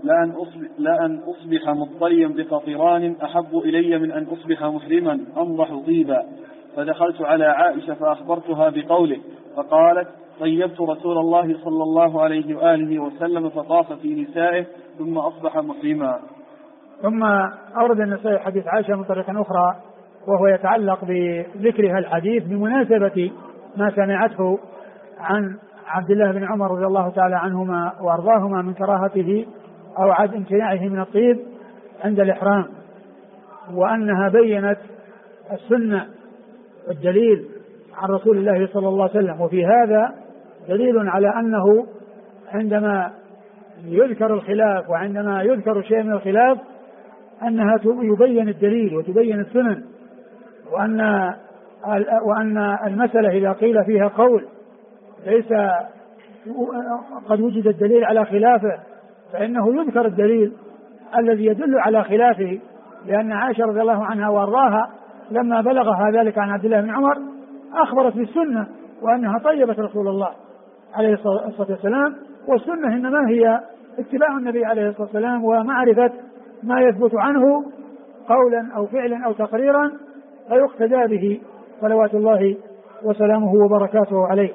لأن أصبح مضطريا بقطران أحب إلي من أن أصبح محرما أنضح طيبا. فدخلت على عائشة فأخبرتها بقوله فقالت طيبت رسول الله صلى الله عليه وآله وسلم فطاف في نسائه ثم أصبح محرما. ثم أورد النسائي حديث عائشة من طريقة أخرى وهو يتعلق بذكرها الحديث بمناسبة ما سمعته عن عبد الله بن عمر رضي الله تعالى عنهما وأرضاهما من كراهته أو عدم امتناعه من الطيب عند الإحرام، وأنها بينت السنة والدليل عن رسول الله صلى الله عليه وسلم. وفي هذا دليل على أنه عندما يذكر الخلاف وعندما يذكر شيء من الخلاف أنها يبين الدليل وتبين السنن، وأن المسألة إذا قيل فيها قول ليس قد وجد الدليل على خلافه فإنه يذكر الدليل الذي يدل على خلافه، لأن عائشة رضي الله عنها وارضاها لما بلغها ذلك عن عبد الله بن عمر أخبرت بالسنة وأنها طيبت رسول الله عليه الصلاة والسلام، والسنة إنما هي اتباع النبي عليه الصلاة والسلام ومعرفة ما يثبت عنه قولا أو فعلا أو تقريرا فيقتدى به صلوات الله وسلامه وبركاته عليه.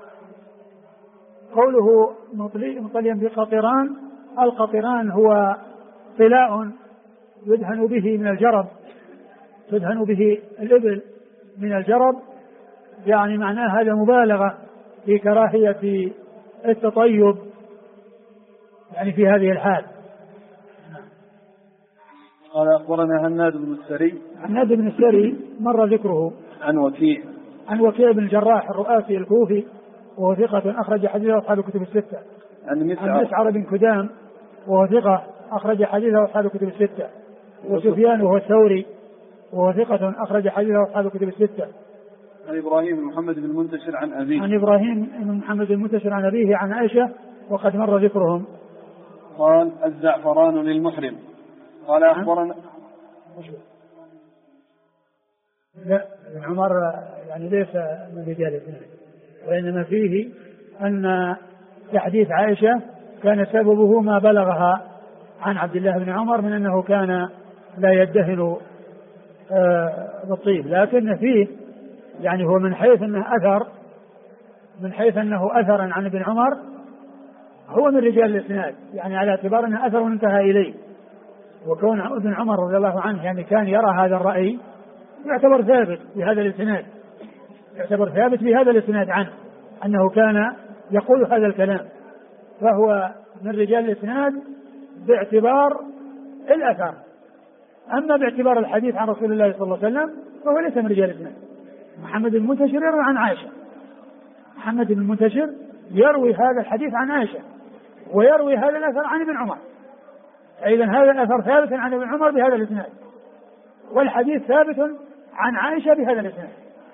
قوله مطليا بقطران، القطران هو طلاء يدهن به من الجرب، تدهن به الإبل من الجرب، يعني معناه هذا مبالغة في كراهية التطيب يعني في هذه الحال. قال أخبرنا هناد بن السري. هناد بن السري مر ذكره. عن وكيع بن الجراح الرؤاسي الكوفي وهو ثقة أخرج حديثه أصحاب الكتب الستة. عن مسعر بن كدام وهو ثقة أخرج حديثه أصحاب الكتب الستة. وسفيان وهو الثوري وهو ثقة أخرج حديثه أصحاب الكتب الستة. عن إبراهيم بن محمد بن المنتشر عن أبيه. عن إبراهيم بن محمد بن المنتشر عن أبيه عن عائشة وقد مر ذكرهم. قال الزعفران للمحرم. قال أخبرنا لا ابن عمر يعني ليس من رجال الاثنين، وإنما فيه أن حديث عائشة كان سببه ما بلغها عن عبد الله بن عمر من أنه كان لا يدهن بالطيب، لكن فيه يعني هو من حيث أنه أثر عن ابن عمر هو من رجال الإسناد، يعني على اعتبار أنه أثر انتهى إليه، وكون ابن عمر رضي الله عنه يعني كان يرى هذا الرأي يعتبر ثابت بهذا الاسناد، يعتبر ثابت بهذا الاسناد عنه أنه كان يقول هذا الكلام، فهو من رجال الاسناد باعتبار الأثر. أما باعتبار الحديث عن رسول الله صلى الله عليه وسلم فهو ليس من رجال الاسناد. محمد بن المنتشر يروي عن عائشة، محمد بن المنتشر يروي هذا الحديث عن عائشة ويروي هذا الأثر عن ابن عمر، إذا هذا الأثر ثابت عن ابن عمر بهذا الاسناد، والحديث ثابت عن عائشة بهذا الاسناد.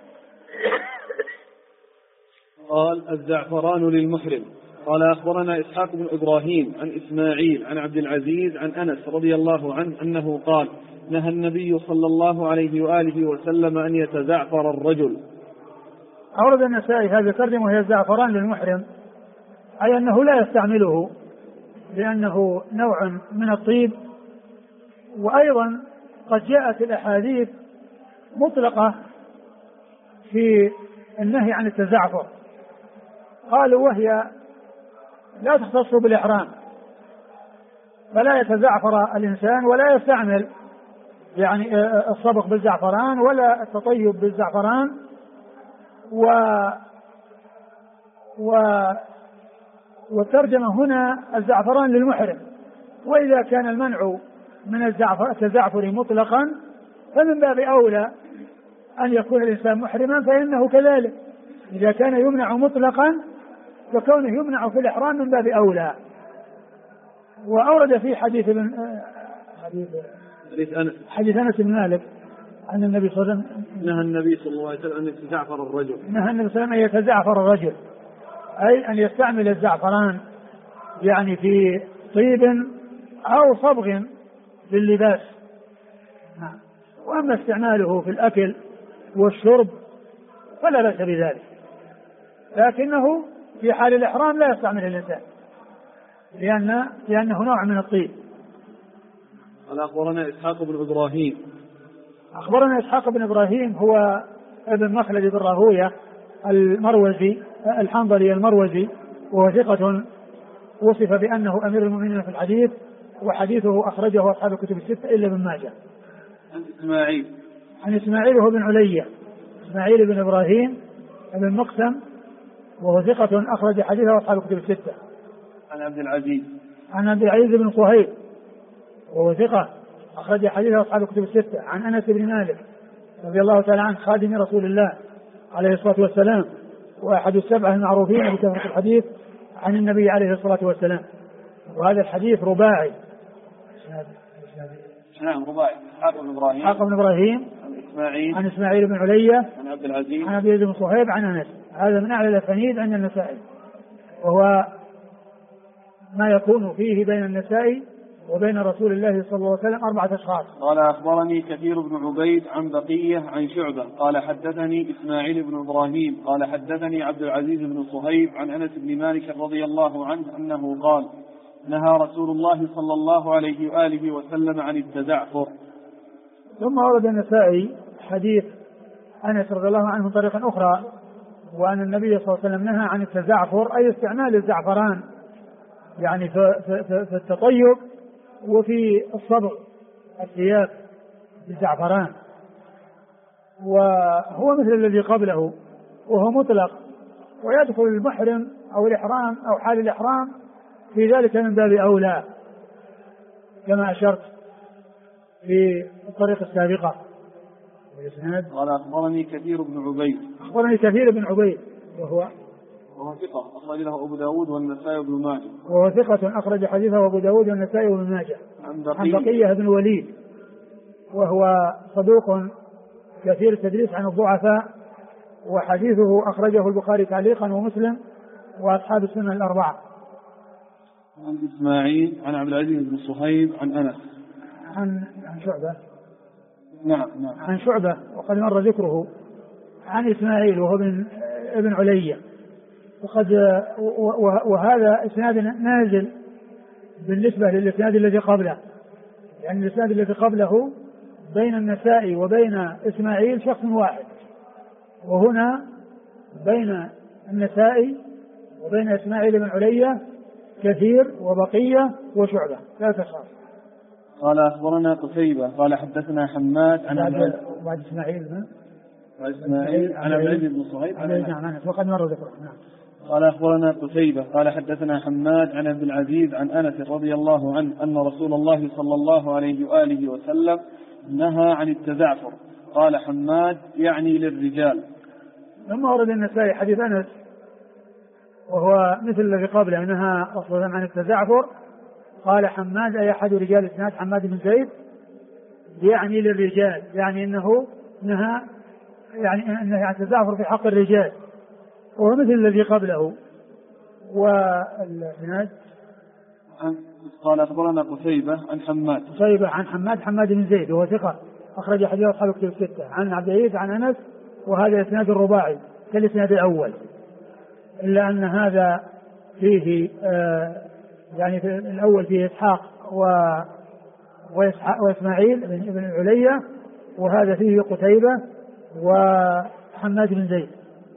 قال الزعفران للمحرم. قال أخبرنا إسحاق بن إبراهيم عن إسماعيل عن عبد العزيز عن أنس رضي الله عنه أنه قال نهى النبي صلى الله عليه وآله وسلم أن يتزعفر الرجل. أورد النسائي هذا الترجمة وهي الزعفران للمحرم، أي أنه لا يستعمله لأنه نوع من الطيب. وأيضا قد جاءت الأحاديث مطلقة في النهي عن التزعفر، قالوا وهي لا تختص بالإحرام، فلا يتزعفر الإنسان ولا يستعمل يعني الصبغ بالزعفران ولا التطيب بالزعفران. والترجمة هنا الزعفران للمحرم، وإذا كان المنع من التزعفر مطلقا فمن باب أولى أن يكون الإنسان محرما، فإنه كذلك إذا كان يمنع مطلقا فكونه يمنع في الإحرام من باب أولى. وأورد في حديث أنس بن مالك أن النبي صلى الله عليه وسلم نهى النبي صلى الله عليه وسلم أن يتزعفر الرجل، نهى النبي صلى الله عليه وسلم أن يتزعفر الرجل، أي أن يستعمل الزعفران يعني في طيب أو صبغ لللباس. وأما استعماله في الأكل والشرب فلا بأس بذلك، لكنه في حال الإحرام لا يستعمل الإنسان لأنه نوع من الطيب. قال أخبرنا إسحاق بن إبراهيم. أخبرنا إسحاق بن إبراهيم هو ابن مخلد بن راهوية المروزي الحنظلي المروزي، وهو ثقة وصف بأنه أمير المؤمنين في الحديث، وحديثه أخرجه أصحاب الكتب الستة إلا ابن ماجه. عن إسماعيل هو بن علية، إسماعيل بن إبراهيم بن مقسم، وهو ثقة أخرج حديثه أصحاب الكتب الستة. عن عبد العزيز بن صهيب وهو ثقة أخرج حديثه أصحاب الكتب الستة. عن أنس بن مالك رضي الله تعالى عنه خادم رسول الله عليه الصلاة والسلام، وأحد السبعة المعروفين بكثرة الحديث عن النبي عليه الصلاة والسلام. وهذا الحديث رباعي. نعم رباعي. إسحاق بن إبراهيم عن إسماعيل بن علية عن عبد العزيز بن صهيب عن أنس. هذا من أعلى الأسانيد عند النسائي، وهو ما يكون فيه بين النسائي وبين رسول الله صلى الله عليه وسلم 4 أشخاص. قال أخبرني كثير بن عبيد عن بقية عن شعبة قال حدثني إسماعيل بن إبراهيم قال حدثني عبد العزيز بن صهيب عن أنس بن مالك رضي الله عنه أنه قال نهى رسول الله صلى الله عليه وآله وسلم عن التزعفر. ثم ورد النسائي حديث أنس رضي الله عنه من طريق أخرى، وأن النبي صلى الله عليه وسلم نهى عن التزعفر، أي استعمال الزعفران يعني في التطيب وفي الصبغ الثياب بالزعفران. وهو مثل الذي قبله وهو مطلق، ويدخل المحرم أو الإحرام أو حال الإحرام في ذلك من باب أولى كما أشرت في الطريقة السابقة. قال أخبرني كثير بن عبيد وهو ثقة أخرج له أبو داود والنسائي وابن ماجه. وهو ثقة أخرج حديثه أبو داود والنسائي وابن ماجه. عن بقية بن الوليد وهو صدوق كثير التدليس عن الضعفاء، وحديثه أخرجه البخاري تعليقا ومسلم وأصحاب السنة الأربعة. عن إسماعيل عن عبد العزيز بن صهيب عن أنس عن شعبة. نعم عن شعبة وقد مر ذكره. عن إسماعيل وهو ابن علية، وهذا إسناد نازل بالنسبة للإسناد الذي قبله، يعني الإسناد الذي قبله بين النسائي وبين إسماعيل شخص واحد، وهنا بين النسائي وبين إسماعيل بن علية كثير وبقية وشعبة 3 أشخاص. قال أخبرنا قتيبة قال حدثنا حماد عن بعد إسماعيل عن عبد العزيز بن صهيب نعم وقد مر ذكره. قال أخبرنا قتيبة قال حدثنا حماد عن عبد العزيز عن أنس رضي الله عنه أن رسول الله صلى الله عليه وآله وسلم نهى عن التزعفر. قال حماد يعني للرجال. لما ورد النسائي حديث أنس وهو مثل الذي قبله نهى رسول الله عن التزعفر، قال حماد أي أحد رجال الإسناد حماد بن زيد يعني للرجال، يعني أنه نهى يعني أنه عن التزعفر في حق الرجال، وهو مثل الذي قبله. والإسناد قال أخبرنا قتيبة عن حماد بن زيد وهو ثقة أخرج حديث أصحاب الكتب الستة عن عبد العزيز عن أنس، وهذا إسناد الرباعي كالإسناد الأول، إلا أن هذا فيه يعني في الأول فيه إسحاق وإسماعيل بن علية، وهذا فيه قتيبة وحماد بن زيد.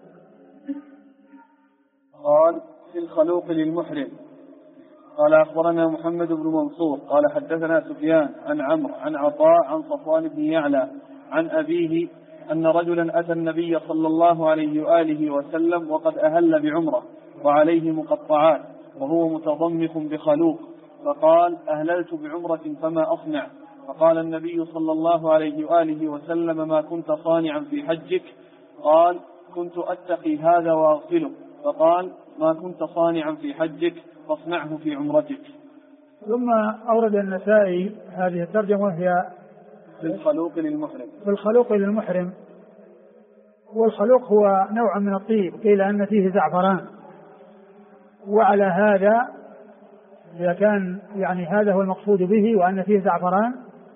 قال في الخلوق للمحرم. قال أخبرنا محمد بن منصور قال حدثنا سفيان عن عمرو عن عطاء عن صفوان بن يعلى عن أبيه أن رجلا أتى النبي صلى الله عليه وآله وسلم وقد أهل بعمرة وعليه مقطعات وهو متضمخ بخلوق، فقال أهللت بعمرة فما أصنع؟ فقال النبي صلى الله عليه وآله وسلم ما كنت صانعا في حجك؟ قال كنت أتقي هذا وأغسله. فقال ما كنت صانعا في حجك فاصنعه في عمرتك. ثم أورد النسائي هذه الترجمة وهي في الخلوق للمحرم. والخلوق هو نوع من الطيب، قيل أن فيه زعفران، وعلى هذا إذا كان يعني هذا هو المقصود به وأن فيه زعفران،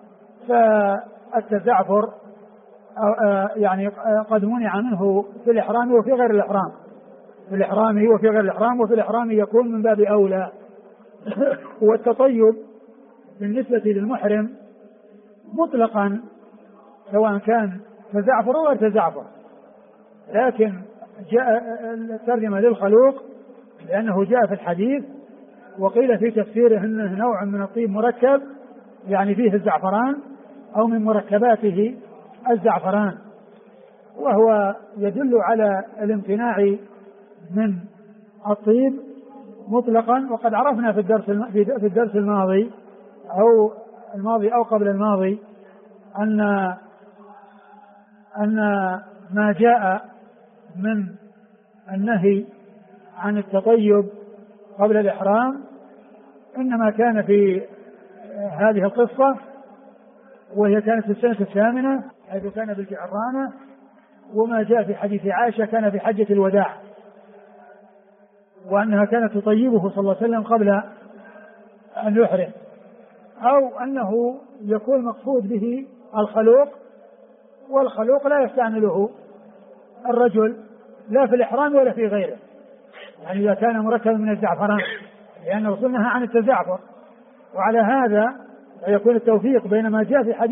فالتزعفر يعني قد منع منه في الإحرام وفي غير الإحرام، في الإحرام وفي غير الإحرام، وفي الإحرام يكون من باب أولى. والتطيب بالنسبة للمحرم مطلقا سواء كان تزعفر أو غير تزعفر، لكن جاء الترجمة للخلوق لأنه جاء في الحديث، وقيل في تفسيره أنه نوع من الطيب مركب يعني فيه الزعفران أو من مركباته الزعفران، وهو يدل على الامتناع من الطيب مطلقا. وقد عرفنا في الدرس الماضي أو قبل الماضي أن ما جاء من النهي عن التطيب قبل الإحرام إنما كان في هذه القصة، وهي كانت في السنة الثامنة حيث كان بالجعرانة، وما جاء في حديث عائشة كان في حجة الوداع، وأنها كانت تطيبه صلى الله عليه وسلم قبل أن يحرم، أو أنه يكون مقصود به الخلوق، والخلوق لا يستعمله الرجل لا في الإحرام ولا في غيره، يعني إذا كان مركبا من الزعفران، لأن الرسول نهى عن التزعفر. وعلى هذا يكون التوفيق بين ما جاء في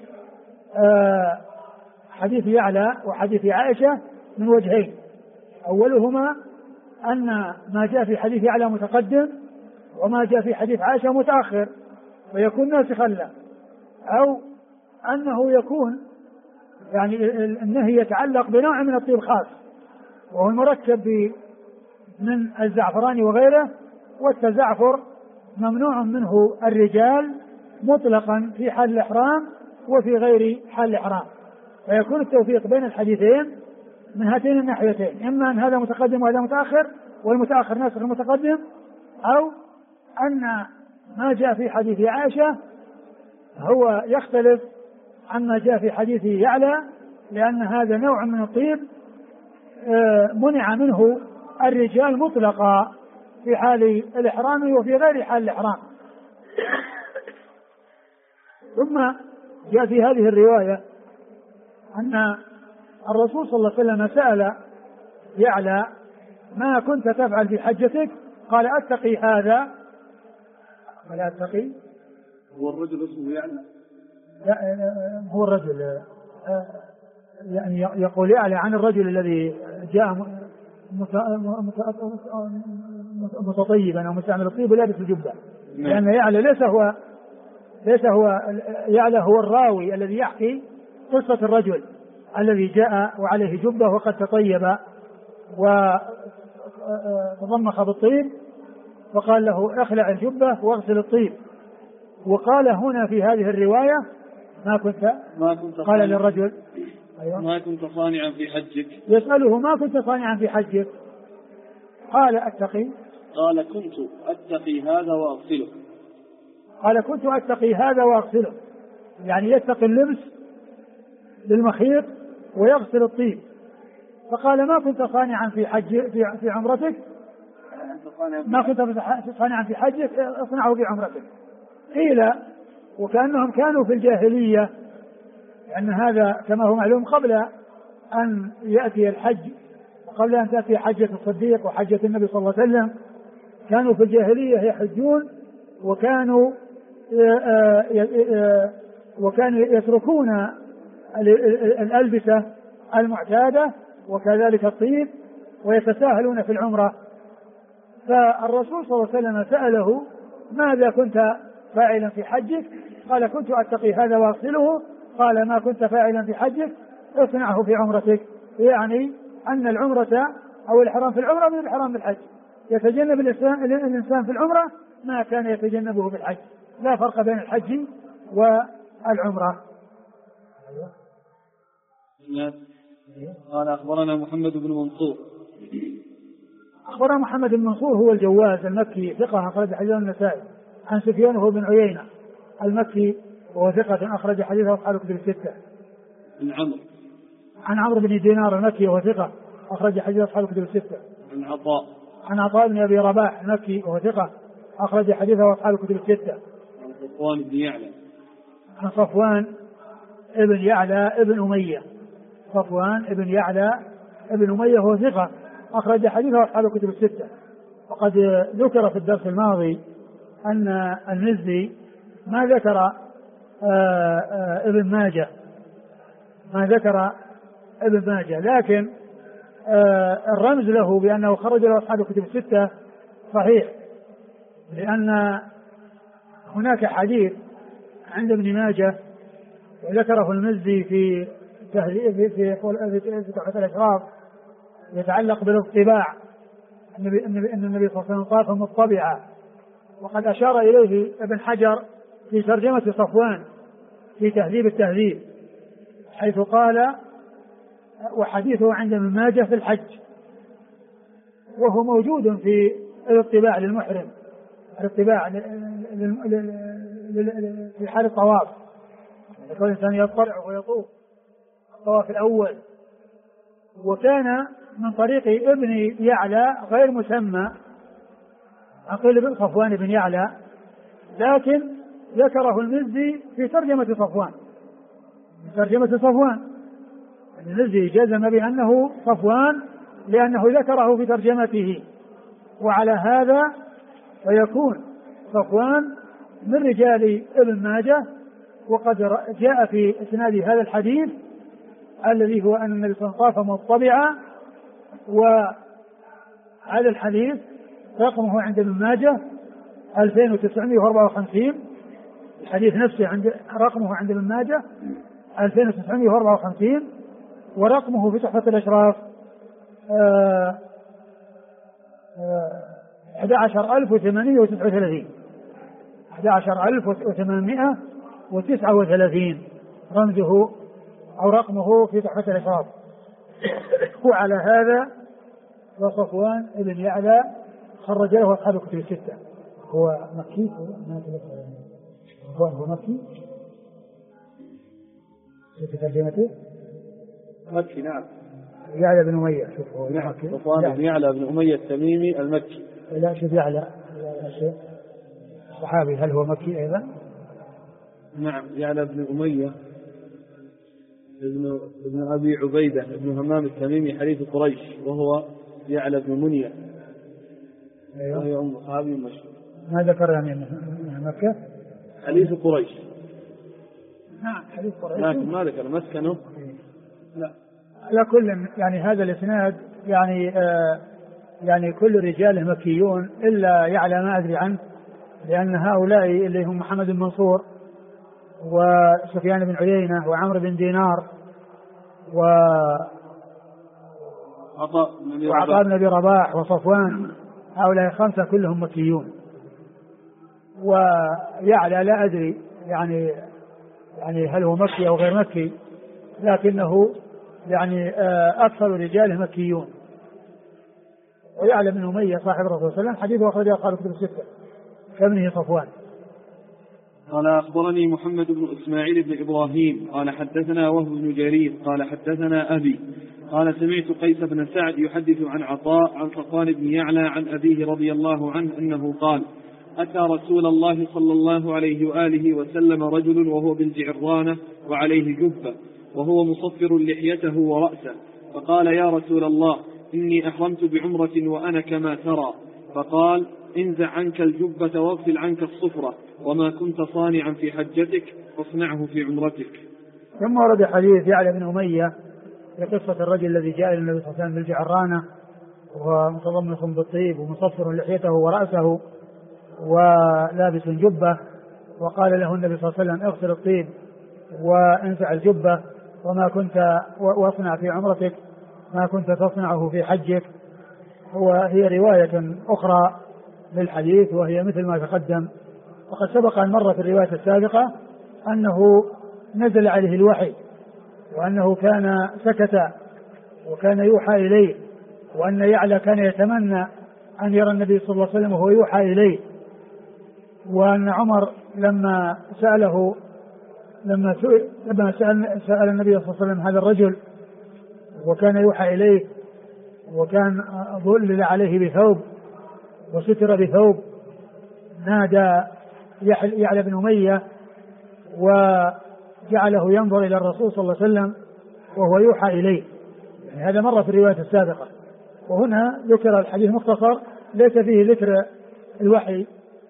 حديث يعلى وحديث عائشة من وجهين، أولهما أن ما جاء في حديث يعلى متقدم وما جاء في حديث عائشة متأخر ويكون ناسخا له، أو أنه يكون يعني النهي يتعلق بنوع من الطيب خاص وهو المركب من الزعفران وغيره، والتزعفر ممنوع منه الرجال مطلقا في حال الإحرام وفي غير حال الإحرام، فيكون التوفيق بين الحديثين من هاتين الناحيتين، إما أن هذا متقدم وهذا متأخر والمتأخر ناسخ المتقدم، أو أن ما جاء في حديث عائشة هو يختلف عما جاء في حديث يعلى، لأن هذا نوع من الطيب منع منه الرجال مطلقا في حال الإحرام وفي غير حال الإحرام. ثم جاء في هذه الرواية أن الرسول صلى الله عليه وسلم سأل يعلى ما كنت تفعل في حجتك؟ قال أتقي هذا ولا أتقي. هو الرجل اسمه يعلى؟ لا هو الرجل يعني يقول يعلى عن الرجل الذي جاء متطيبا أو مستعمل الطيب ولابس الجبة، لأن يعلى ليس هو ليس هو يعلى هو الراوي الذي يحكي قصة الرجل الذي جاء وعليه جبة وقد تطيب وتضمخ بالطيب، وقال له اخلع الجبة واغسل الطيب. وقال هنا في هذه الرواية ما كنت قال للرجل أيوة ما كنت صانعا في حجك، يسأله ما كنت صانعا في حجك؟ قال أتقي، قال كنت أتقي هذا وأغسله. قال كنت أتقي هذا وأغسله، يعني يتقي اللبس للمخيط ويغسل الطيب. فقال ما كنت صانعا في حج في عمرتك، ما كنت صانعا في حجك اصنعه في عمرتك. قيل وكأنهم كانوا في الجاهلية، لأن هذا كما هو معلوم قبل أن يأتي الحج وقبل أن تأتي حجة الصديق وحجة النبي صلى الله عليه وسلم، كانوا في الجاهلية يحجون وكانوا يتركون الألبسة المعتادة وكذلك الطيب ويتساهلون في العمرة. فالرسول صلى الله عليه وسلم سأله ماذا كنت فاعلا في حجك؟ قال كنت أتقي هذا وأغسله. قال ما كنت فاعلا في حجك اصنعه في عمرتك، يعني أن العمرة أو الإحرام في العمرة من الإحرام بالحج، يتجنب الإنسان في العمرة ما كان يتجنبه بالحج، لا فرق بين الحج والعمرة. قال أخبرنا محمد بن منصور. أخبرنا محمد بن منصور هو الجواز المكي ثقة أخرج حديث النسائي، عن سفيان هو بن عيينة المكي وهو ثقة أخرج حديثه أصحاب الكتب الستة. عن عمرو بن دينار المكي وهو ثقة أخرج حديث أصحاب الكتب الستة. عن عطاء بن أبي رباح المكي وهو ثقة أخرج حديثه أصحاب الكتب الستة. عن صفوان ابن يعلى ابن أمية، صفوان ابن يعلى ابن أمية وهو ثقة أخرج حديثه أصحاب الكتب الستة. وقد ذكر في الدرس الماضي أن المزي ما ذكر ابن ماجه، ما ذكر ابن ماجه، لكن الرمز له بأنه خرج له أصحاب الكتب الستة صحيح، لأن هناك حديث عند ابن ماجه وذكره المزي في تحفة الأشراف يتعلق بالاطباع، أن النبي صلى الله عليه وسلم طاف مطبعا، وقد أشار إليه ابن حجر في ترجمة صفوان في تهذيب التهذيب، حيث قال وحديثه عند ابن ماجه في الحج، وهو موجود في الاطباع للمحرم، الاطباع في حال الطواف، يكون الإنسان يضطرع ويطوف الطواف الأول. وكان من طريق ابن يعلى غير مسمى، أقول ابن صفوان بن يعلى، لكن ذكره المزي في ترجمة صفوان، في ترجمة صفوان المزي جزم بأنه صفوان لأنه ذكره في ترجمته، وعلى هذا فيكون صفوان من رجال ابن ماجه. وقد جاء في إسناد هذا الحديث الذي هو أن النبي صلى الله عليه وسلم طاف مطبعا، وهذا الحديث رقمه عند ابن ماجه 2954، الحديث نفسه رقمه عند ابن ماجه 2954، ورقمه في تحفة الأشراف 11839 11839 رمزه أو رقمه في تحفة الأشراف. وعلى هذا وصفوان ابن يعلى خرج له أصحاب الكتب الستة. هو مكي، هو مكي في ترجمته مكي، نعم، يعلى بن أمية. شوف هو نعم، صفوان بن يعلى بن أمية التميمي المكي. لا شوف يعلى صحابي، هل هو مكي أيضا؟ نعم، يعلى بن أمية ابن أبي عبيدة ابن همام التميمي حليف قريش، وهو يعلى بن منية. أيوة، صحابي مشهور. ما ذكر من مكة؟ حليف قريش. نعم حليف قريش، لكن ما ذكر مسكنه. لا على كل يعني هذا الإسناد يعني كل رجاله مكيون إلا يعلى ما أدري عنه، لأن هؤلاء اللي هم محمد بن منصور وسفيان بن عيينة وعمرو بن دينار وعطاء بن أبي رباح وصفوان. هؤلاء 5 كلهم مكيون. ويعلى لا أدري يعني هل هو مكي أو غير مكي، لكنه يعني أكثر رجاله مكيون. ويعلى بن أمية صاحب الرسول صلى الله عليه وسلم حديثه أخرجه أصحاب الكتب الستة كابنه صفوان. قال أخبرني محمد بن إسماعيل بن إبراهيم قال حدثنا وهب بن جرير قال حدثنا أبي قال سمعت قيس بن سعد يحدث عن عطاء عن صفوان بن يعلى عن أبيه رضي الله عنه أنه قال أتى رسول الله صلى الله عليه وآله وسلم رجل وهو بالجعرانة وعليه جبة وهو مصفر لحيته ورأسه، فقال يا رسول الله إني أحرمت بعمرة وأنا كما ترى، فقال انزع عنك الجبة واغسل عنك الصفرة، وما كنت صانعا في حجتك فاصنعه في عمرتك. ثم ورد حديث يعلى بن أمية في قصة الرجل الذي جاء إلى النبي صلى الله عليه وسلم بالجعرانة وهو متضمخ بالطيب ومصفر لحيته ورأسه ولابس جبة، وقال له النبي صلى الله عليه وسلم اغسل الطيب وانزع الجبة وما كنت واصنع في عمرتك ما كنت تصنعه في حجك. وهي رواية أخرى للحديث وهي مثل ما تقدم. وقد سبق أن مر في الرواية السابقة أنه نزل عليه الوحي وأنه كان سكت وكان يوحى إليه، وأن يعلى كان يتمنى أن يرى النبي صلى الله عليه وسلم وهو يوحى إليه، وأن عمر لما سأل النبي صلى الله عليه وسلم هذا الرجل وكان يوحى إليه وكان ظلل عليه بثوب وستر بثوب، نادى يعلى بن أمية وجعله ينظر إلى الرسول صلى الله عليه وسلم وهو يوحى إليه. يعني هذا مر في الرواية السابقة، وهنا ذكر الحديث مختصر ليس فيه ذكر الوحي.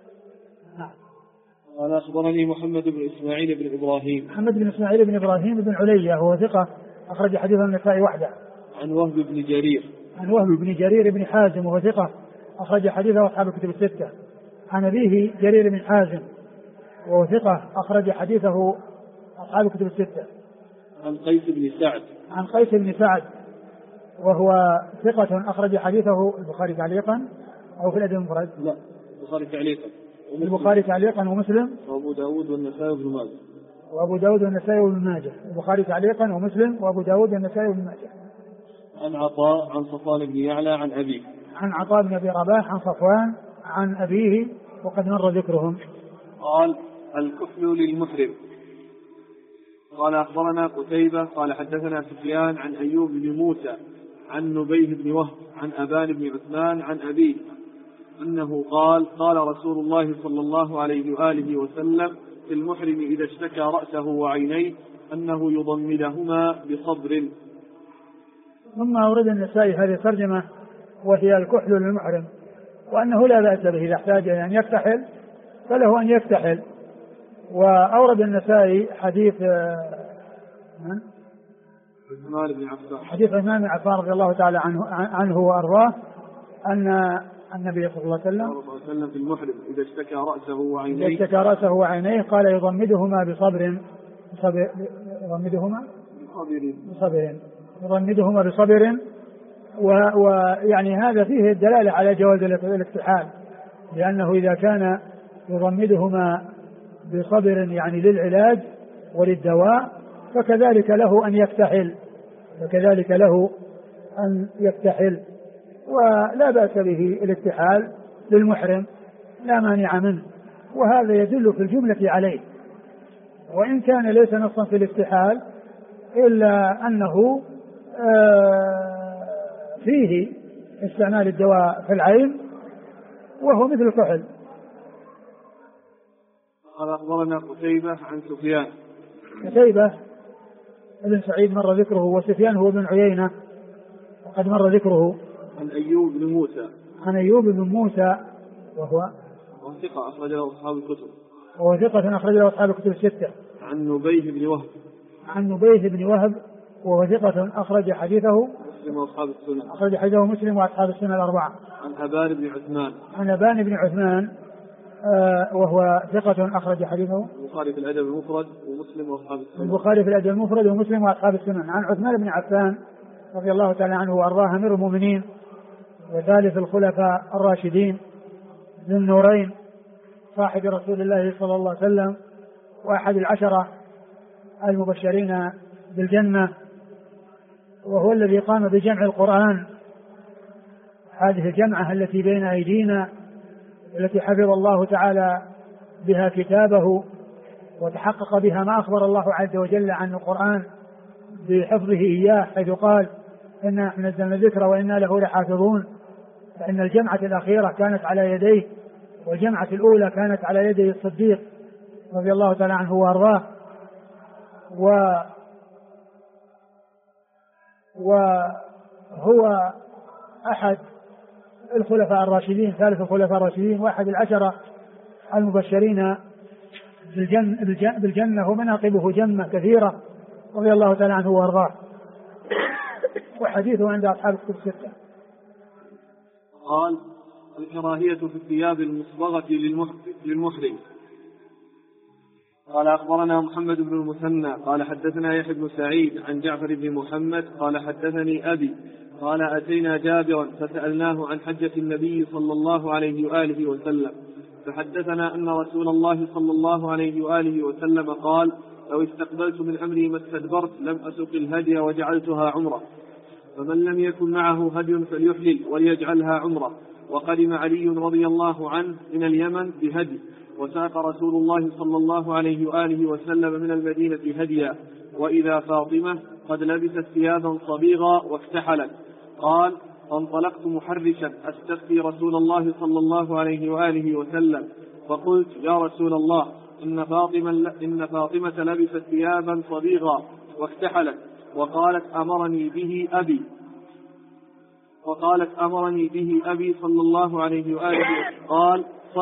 قال أخبرني محمد بن إسماعيل بن إبراهيم. محمد بن إسماعيل بن إبراهيم بن علية هو ثقة أخرج حديث النسائي وحده. عن وهب بن جرير. عن وهب بن جرير بن حازم وهو ثقة أخرج حديثه أصحاب الكتب الستة. عن أبيه جرير بن حازم وهو ثقة أخرج حديثه أصحاب الكتب الستة. عن قيس بن سعد. عن قيس بن سعد وهو ثقة أخرج حديثه البخاري تعليقا أو في الأدب المفرد؟ لا، البخاري تعليقا. البخاري تعليقا ومسلم وأبو داود والنسائي وابن ماجه. وأبو داود والنسائي وابن ماجه. البخاري تعليقا ومسلم وأبو داود والنسائي وابن ماجه. عن عطاء عن صفوان بن يعلى عن أبيه. عن عطاء بن أبي رباح عن صفوان عن أبيه وقد مر ذكرهم. قال الكفل للمحرم. قال أخبرنا قتيبة قال حدثنا سفيان عن أيوب بن موسى عن نبيه بن وهب عن أبان بن عثمان عن أبيه أنه قال قال رسول الله صلى الله عليه وآله وسلم في المحرم إذا اشتكى رأسه وعينيه أنه يضمدهما بصبر. ثم أورد النسائي هذه الترجمة وهي الكحل للمحرم، وأنه لا بأس به إذا احتاج أن يكتحل فله أن يكتحل. وأورد النسائي حديث عثمان بن عفان رضي الله تعالى عنه وأرضاه أن النبي صلى الله عليه وسلم في المحرم إذا اشتكى رأسه وعينيه قال يضمدهما بصبر. ويعني هذا فيه الدلالة على جواز الاكتحال، لأنه إذا كان يضمدهما بصبر يعني للعلاج وللدواء فكذلك له أن يكتحل ولا بأس به الاكتحال للمحرم لا مانع منه، وهذا يدل في الجملة عليه، وإن كان ليس نصا في الاكتحال إلا أنه فيه استعمال الدواء في العين وهو مثل الكحل. قال أخبرنا قتيبة عن سفيان. قتيبة ابن سعيد مر ذكره، وسفيان هو ابن عيينة وقد مر ذكره. عن أيوب بن موسى. عن أيوب بن موسى وهو ثقة أخرج له أصحاب الكتب. وهو ثقة أخرج له أصحاب الكتب الستة. عن نبيه بن وهب. عن نبيه بن وهب وهو ثقة أخرج حديثه مسلم وأصحاب السنة. أخرج حديثه مسلم وأصحاب السنة الأربعة. عن أبان بن عثمان. عن أبان بن عثمان وهو ثقة أخرج حديثه البخاري في الأدب المفرد ومسلم وأصحاب السنن. البخاري في الأدب المفرد ومسلم وأصحاب السنن. عن عثمان بن عفان رضي الله تعالى عنه وأرضاه أمير المؤمنين وثالث الخلفاء الراشدين ذي النورين صاحب رسول الله صلى الله عليه وسلم وأحد العشرة المبشرين بالجنة، وهو الذي قام بجمع القرآن، هذه الجمعة التي بين أيدينا التي حفظ الله تعالى بها كتابه وتحقق بها ما أخبر الله عز وجل عن القرآن بحفظه إياه، حيث قال إنا نحن نزلنا الذكر وإنا له لحافظون. فإن الجمعة الأخيرة كانت على يديه، والجمعة الأولى كانت على يدي الصديق رضي الله تعالى عنه وأرضاه، وهو أحد الخلفاء الراشدين، ثالث الخلفاء الراشدين وأحد العشرة المبشرين بالجنة، ومناقبه جنة كثيرة رضي الله تعالى عنه وأرضاه، وحديثه عند أصحاب الكتب الستة. قال: الكراهية في الثياب المصبغة للمحرم. قال: أخبرنا محمد بن المثنى قال حدثنا يحيى بن سعيد عن جعفر بن محمد قال حدثني أبي قال: أتينا جابرا فسألناه عن حجة النبي صلى الله عليه وآله وسلم، فحدثنا أن رسول الله صلى الله عليه وآله وسلم قال: لو استقبلت من أمري ما استدبرت لم أسق الهدي وجعلتها عمرة، فمن لم يكن معه هدي فليحلل وليجعلها عمرة. وقدم علي رضي الله عنه من اليمن بهدي، وساق رسول الله صلى الله عليه وآله وسلم من المدينة هديا، وإذا فاطمة قد لبست ثيابا صبيغا واكتحلت. قال: فانطلقت محرشا أستفتي رسول الله صلى الله عليه وآله وسلم، فقلت: يا رسول الله، إن فاطمة لبست ثيابا صبيغا واكتحلت، وقالت أمرني به أبي صلى الله عليه وآله وسلم. قال: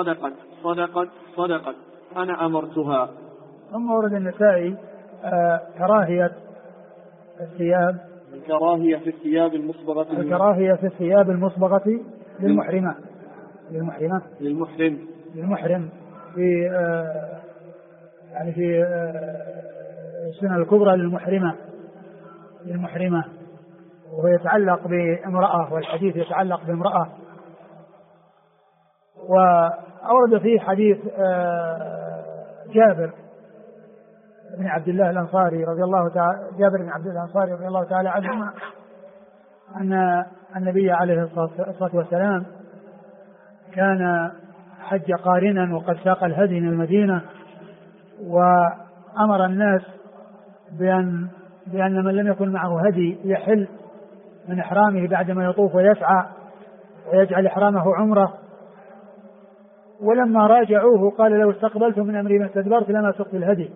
صدقت أنا أمرتها. ثم ورد النسائي كراهية في الثياب المصبغة للمحرم في يعني في السنة الكبرى للمحرمة، وهو يتعلق بامرأة، والحديث يتعلق بامرأة. وأورد فيه حديث جابر بن عبد الله الأنصاري رضي الله تعالى عنه أن النبي عليه الصلاة والسلام كان حج قارنا وقد ساق الهدي من المدينة، وأمر الناس بأن من لم يكن معه هدي يحل من إحرامه بعدما يطوف ويسعى ويجعل إحرامه عمرة. ولما راجعوه قال: لو استقبلت من أمري ما استدبرت لما سقت الهدي.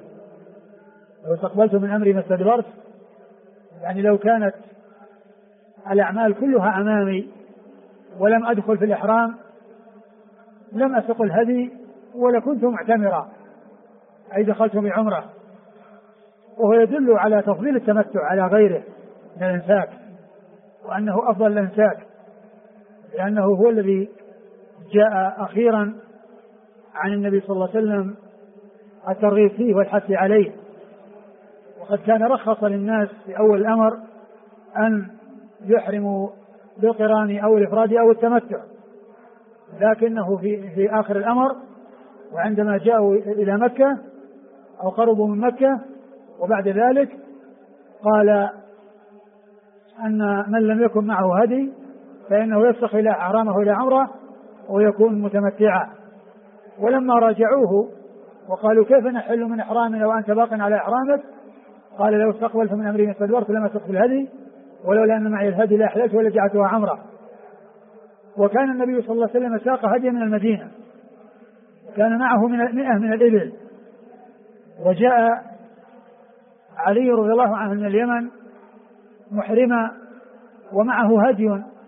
يعني لو كانت الأعمال كلها أمامي ولم أدخل في الإحرام لم أسق الهدي ولكنت معتمرا، أي دخلت بعمرة. وهو يدل على تفضيل التمتع على غيره من الإنساك، وأنه أفضل الإنساك، لأنه هو الذي جاء أخيرا عن النبي صلى الله عليه وسلم الترغيب فيه والحث عليه. وقد كان رخص للناس في أول الأمر أن يحرموا بالقران أو الإفراد أو التمتع، لكنه في آخر الأمر وعندما جاءوا إلى مكة أو قربوا من مكة وبعد ذلك قال أن من لم يكن معه هدي فإنه يفسخ إلى إحرامه إلى عمرة ويكون متمتعا. ولما راجعوه وقالوا: كيف نحل من إحرامنا وأنت باق على إحرامك؟ قال: لو استقبلت من أمري ما استدبرت لما سقت الهدي، ولولا أن معي الهدي لأحللت ولجعلتها عمرة. وكان النبي صلى الله عليه وسلم ساق هدي من المدينة، كان معه 100 من الإبل. وجاء علي رضي الله عنه من اليمن محرما ومعه هدي،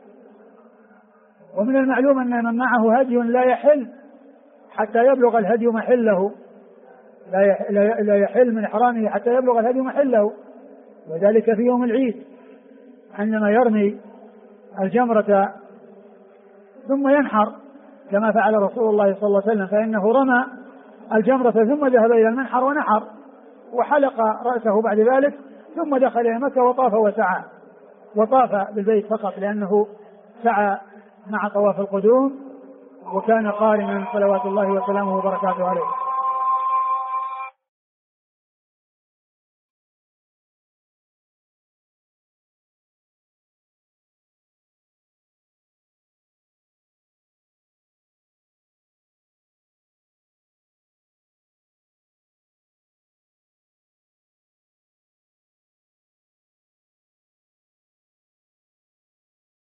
ومن المعلوم أن من معه هدي لا يحل حتى يبلغ الهدي محله، لا يحل من إحرامه حتى يبلغ الهدي محله، وذلك في يوم العيد عندما يرمي الجمرة ثم ينحر، كما فعل رسول الله صلى الله عليه وسلم، فإنه رمى الجمرة ثم ذهب إلى المنحر ونحر وحلق رأسه بعد ذلك، ثم دخل إلى مكة وطاف وسعى، وطاف بالبيت فقط لأنه سعى مع طواف القدوم، وكان قارنا صلوات الله وسلامه وبركاته عليه.